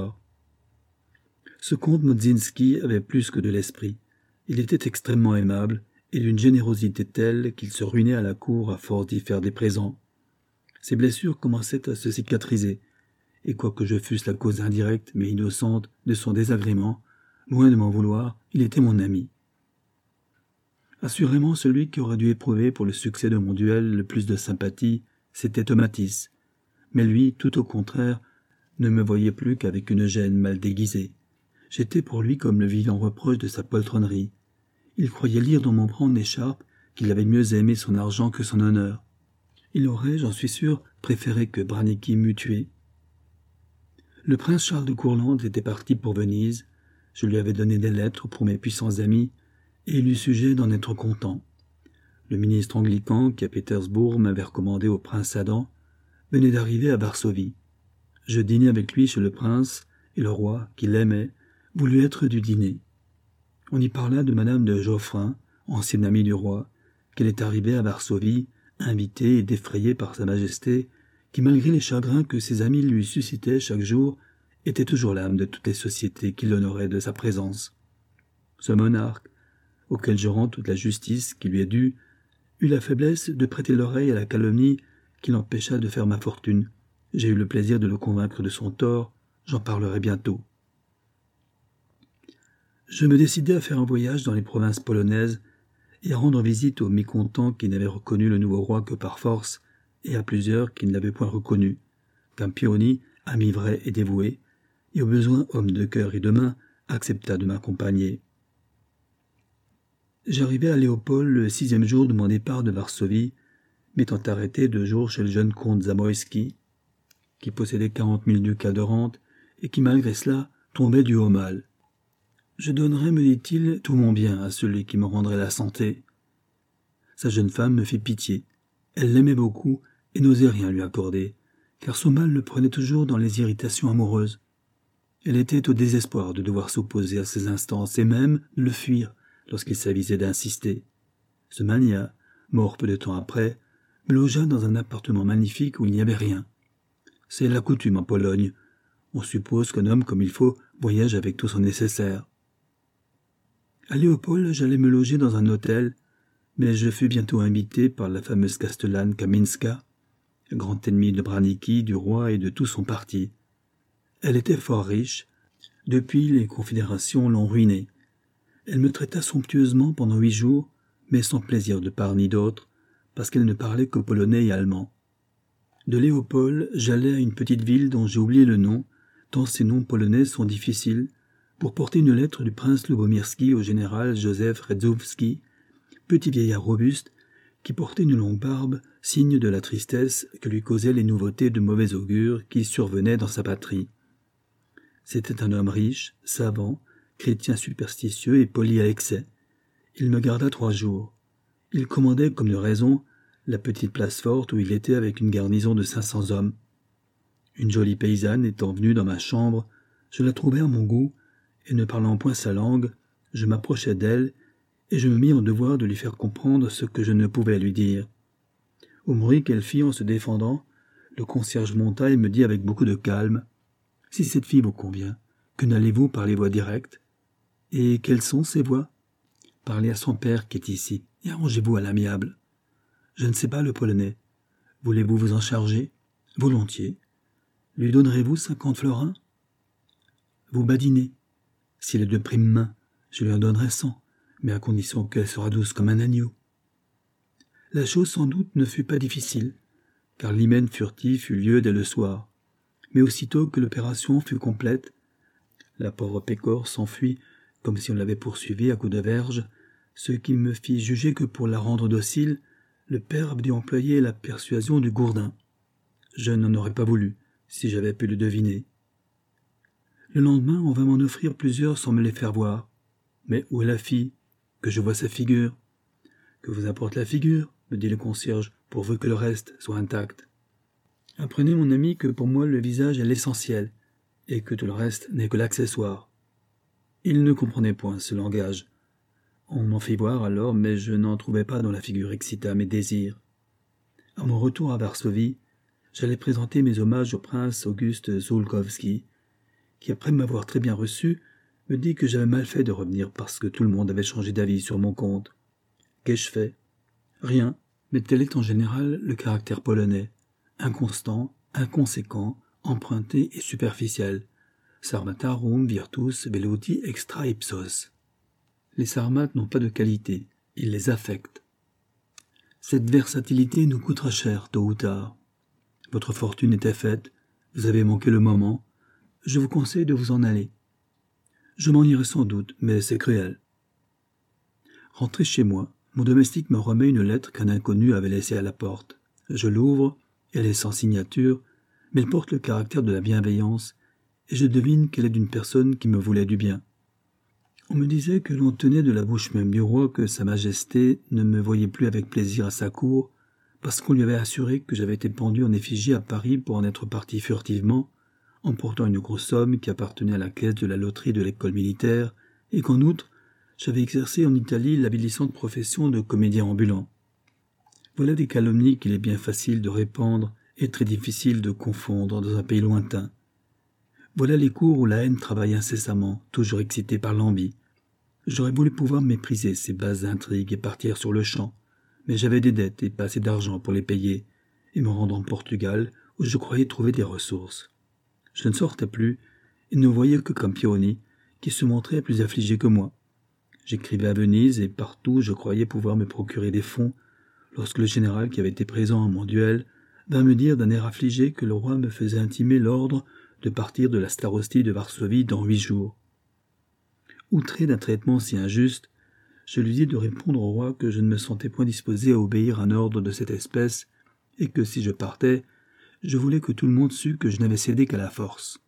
Ce comte Modzinski avait plus que de l'esprit. Il était extrêmement aimable, et d'une générosité telle qu'il se ruinait à la cour à force d'y faire des présents. Ses blessures commençaient à se cicatriser, et quoique je fusse la cause indirecte mais innocente de son désagrément, loin de m'en vouloir, il était mon ami. Assurément, celui qui aurait dû éprouver pour le succès de mon duel le plus de sympathie, c'était Tomatis, mais lui, tout au contraire, ne me voyait plus qu'avec une gêne mal déguisée. J'étais pour lui comme le vivant reproche de sa poltronnerie. Il croyait lire dans mon bras en écharpe qu'il avait mieux aimé son argent que son honneur. Il aurait, j'en suis sûr, préféré que Branicki m'eût tué. Le prince Charles de Courlande était parti pour Venise. Je lui avais donné des lettres pour mes puissants amis, et il eut sujet d'en être content. Le ministre anglican, qui à Pétersbourg m'avait recommandé au prince Adam, venait d'arriver à Varsovie. Je dînai avec lui chez le prince, et le roi, qui l'aimait, voulut être du dîner. On y parla de madame de Geoffrin, ancienne amie du roi, qu'elle est arrivée à Varsovie, invitée et défrayée par sa majesté, qui, malgré les chagrins que ses amis lui suscitaient chaque jour, était toujours l'âme de toutes les sociétés qui l'honoraient de sa présence. Ce monarque, auquel je rends toute la justice qui lui est due, eut la faiblesse de prêter l'oreille à la calomnie qui l'empêcha de faire ma fortune. J'ai eu le plaisir de le convaincre de son tort, j'en parlerai bientôt. Je me décidai à faire un voyage dans les provinces polonaises et à rendre visite aux mécontents qui n'avaient reconnu le nouveau roi que par force et à plusieurs qui ne l'avaient point reconnu, Campioni, ami vrai et dévoué, et au besoin homme de cœur et de main, accepta de m'accompagner. J'arrivai à Léopold le 6e jour de mon départ de Varsovie, m'étant arrêté 2 jours chez le jeune comte Zamoïski, qui possédait 40 000 ducats de rente et qui, malgré cela, tombait du haut mal. Je donnerai, me dit-il, tout mon bien à celui qui me rendrait la santé. Sa jeune femme me fit pitié. Elle l'aimait beaucoup et n'osait rien lui accorder, car son mal le prenait toujours dans les irritations amoureuses. Elle était au désespoir de devoir s'opposer à ses instances et même de le fuir lorsqu'il s'avisait d'insister. Ce mania, mort peu de temps après, me logea dans un appartement magnifique où il n'y avait rien. C'est la coutume en Pologne. On suppose qu'un homme comme il faut voyage avec tout son nécessaire. À Léopold, j'allais me loger dans un hôtel, mais je fus bientôt invité par la fameuse castellane Kaminska, grand ennemi de Branicki, du roi et de tout son parti. Elle était fort riche. Depuis, les confédérations l'ont ruinée. Elle me traita somptueusement pendant 8 jours, mais sans plaisir de part ni d'autre, parce qu'elle ne parlait que polonais et allemand. De Léopold, j'allais à une petite ville dont j'ai oublié le nom, tant ces noms polonais sont difficiles, pour porter une lettre du prince Lubomirski au général Joseph Redzowski, petit vieillard robuste, qui portait une longue barbe, signe de la tristesse que lui causaient les nouveautés de mauvais augure qui survenaient dans sa patrie. C'était un homme riche, savant, chrétien superstitieux et poli à excès. Il me garda 3 jours. Il commandait, comme de raison, la petite place forte où il était avec une garnison de 500 hommes. Une jolie paysanne étant venue dans ma chambre, je la trouvai à mon goût, et ne parlant point sa langue, je m'approchai d'elle, et je me mis en devoir de lui faire comprendre ce que je ne pouvais lui dire. Au bruit qu'elle fit en se défendant, le concierge monta et me dit avec beaucoup de calme « Si cette fille vous convient, que n'allez-vous par les voies directes ? Et quelles sont ces voies ? Parlez à son père qui est ici, et arrangez-vous à l'amiable. Je ne sais pas le polonais. Voulez-vous vous en charger ? Volontiers. Lui donnerez-vous 50 florins ? Vous badinez. S'il est de prime main, je lui en donnerai 100, mais à condition qu'elle sera douce comme un agneau. » La chose sans doute ne fut pas difficile, car l'hymen furtif eut lieu dès le soir. Mais aussitôt que l'opération fut complète, la pauvre Pécore s'enfuit comme si on l'avait poursuivie à coups de verge, ce qui me fit juger que pour la rendre docile, le père avait dû employer la persuasion du gourdin. Je n'en aurais pas voulu, si j'avais pu le deviner. Le lendemain, on vint m'en offrir plusieurs sans me les faire voir. Mais où est la fille ? Que je vois sa figure. Que vous importe la figure, me dit le concierge, pourvu que le reste soit intact. Apprenez, mon ami, que pour moi le visage est l'essentiel, et que tout le reste n'est que l'accessoire. Il ne comprenait point ce langage. On m'en fit voir alors, mais je n'en trouvais pas dont la figure excitât mes désirs. À mon retour à Varsovie, j'allais présenter mes hommages au prince Auguste Zulkowski, qui, après m'avoir très bien reçu, me dit que j'avais mal fait de revenir parce que tout le monde avait changé d'avis sur mon compte. Qu'ai-je fait ? Rien, mais tel est en général le caractère polonais, inconstant, inconséquent, emprunté et superficiel. Sarmatarum virtus veluti extra ipsos. Les sarmates n'ont pas de qualité, ils les affectent. Cette versatilité nous coûtera cher, tôt ou tard. Votre fortune était faite, vous avez manqué le moment, je vous conseille de vous en aller. Je m'en irai sans doute, mais c'est cruel. Rentré chez moi, mon domestique me remet une lettre qu'un inconnu avait laissée à la porte. Je l'ouvre, elle est sans signature, mais elle porte le caractère de la bienveillance, et je devine qu'elle est d'une personne qui me voulait du bien. On me disait que l'on tenait de la bouche même du roi que Sa Majesté ne me voyait plus avec plaisir à sa cour, parce qu'on lui avait assuré que j'avais été pendu en effigie à Paris pour en être parti furtivement, emportant une grosse somme qui appartenait à la caisse de la loterie de l'école militaire, et qu'en outre, j'avais exercé en Italie l'avilissante profession de comédien ambulant. Voilà des calomnies qu'il est bien facile de répandre et très difficile de confondre dans un pays lointain. Voilà les cours où la haine travaille incessamment, toujours excitée par l'envie. J'aurais voulu pouvoir mépriser ces basses intrigues et partir sur le champ, mais j'avais des dettes et pas assez d'argent pour les payer, et me rendre en Portugal, où je croyais trouver des ressources. Je ne sortais plus, et ne voyais que Campioni, qui se montrait plus affligé que moi. J'écrivais à Venise, et partout je croyais pouvoir me procurer des fonds, lorsque le général qui avait été présent à mon duel vint me dire d'un air affligé que le roi me faisait intimer l'ordre de partir de la Starostie de Varsovie dans 8 jours. Outré d'un traitement si injuste, je lui dis de répondre au roi que je ne me sentais point disposé à obéir à un ordre de cette espèce, et que si je partais, je voulais que tout le monde sût que je n'avais cédé qu'à la force.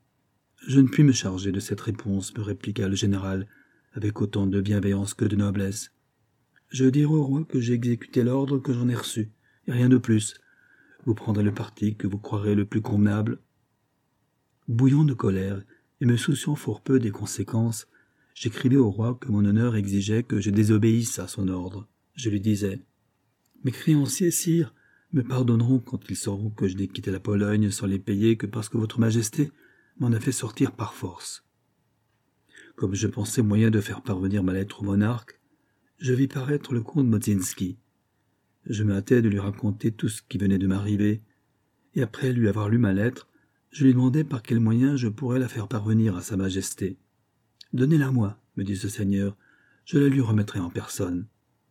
Je ne puis me charger de cette réponse, me répliqua le général, avec autant de bienveillance que de noblesse. Je dirai au roi que j'ai exécuté l'ordre que j'en ai reçu, et rien de plus. Vous prendrez le parti que vous croirez le plus convenable. Bouillant de colère, et me souciant fort peu des conséquences, j'écrivais au roi que mon honneur exigeait que je désobéisse à son ordre. Je lui disais « Mes créanciers, sire, me pardonneront quand ils sauront que je n'ai quitté la Pologne sans les payer que parce que votre majesté m'en a fait sortir par force. » Comme je pensais moyen de faire parvenir ma lettre au monarque, je vis paraître le comte Motzinski. Je me hâtais de lui raconter tout ce qui venait de m'arriver, et après lui avoir lu ma lettre, je lui demandai par quel moyen je pourrais la faire parvenir à Sa Majesté. « Donnez-la moi, me dit ce seigneur, je la lui remettrai en personne. »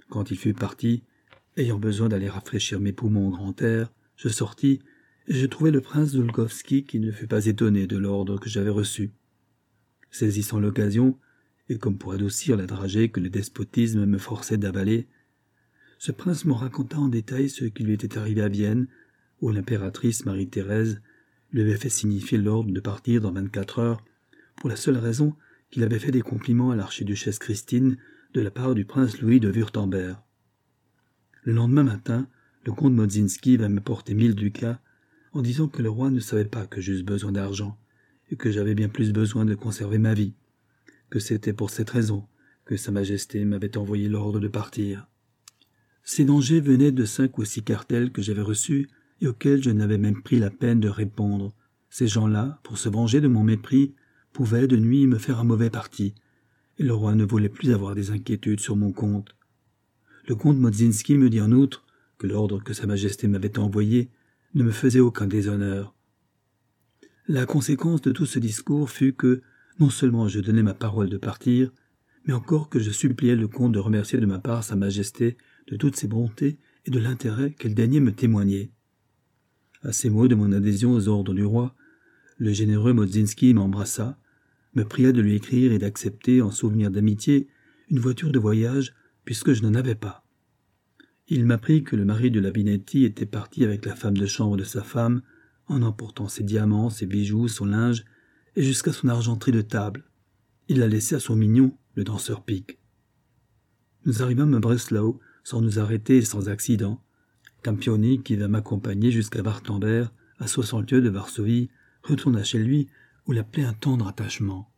Quand il fut parti, ayant besoin d'aller rafraîchir mes poumons au grand air, je sortis et je trouvai le prince Dolgoevski qui ne fut pas étonné de l'ordre que j'avais reçu. Saisissant l'occasion, et comme pour adoucir la dragée que le despotisme me forçait d'avaler, ce prince me raconta en détail ce qui lui était arrivé à Vienne, où l'impératrice Marie-Thérèse lui avait fait signifier l'ordre de partir dans 24 heures, pour la seule raison qu'il avait fait des compliments à l'archiduchesse Christine de la part du prince Louis de Wurtemberg. Le lendemain matin, le comte Modzinski vint me porter 1000 ducats en disant que le roi ne savait pas que j'eusse besoin d'argent et que j'avais bien plus besoin de conserver ma vie, que c'était pour cette raison que Sa Majesté m'avait envoyé l'ordre de partir. Ces dangers venaient de 5 ou 6 cartels que j'avais reçus et auxquels je n'avais même pris la peine de répondre. Ces gens-là, pour se venger de mon mépris, pouvaient de nuit me faire un mauvais parti, et le roi ne voulait plus avoir des inquiétudes sur mon compte. Le comte Modzinski me dit en outre que l'ordre que Sa Majesté m'avait envoyé ne me faisait aucun déshonneur. La conséquence de tout ce discours fut que, non seulement je donnai ma parole de partir, mais encore que je suppliais le comte de remercier de ma part Sa Majesté de toutes ses bontés et de l'intérêt qu'elle daignait me témoigner. À ces mots de mon adhésion aux ordres du roi, le généreux Modzinski m'embrassa, me pria de lui écrire et d'accepter, en souvenir d'amitié, une voiture de voyage, puisque je n'en avais pas. Il m'apprit que le mari de la Binetti était parti avec la femme de chambre de sa femme, en emportant ses diamants, ses bijoux, son linge, et jusqu'à son argenterie de table. Il l'a laissé à son mignon, le danseur pique. Nous arrivâmes à Breslau, sans nous arrêter et sans accident. Campioni, qui vint m'accompagner jusqu'à Warttemberg, à 60 lieues de Varsovie, retourna chez lui, où l'appelait un tendre attachement.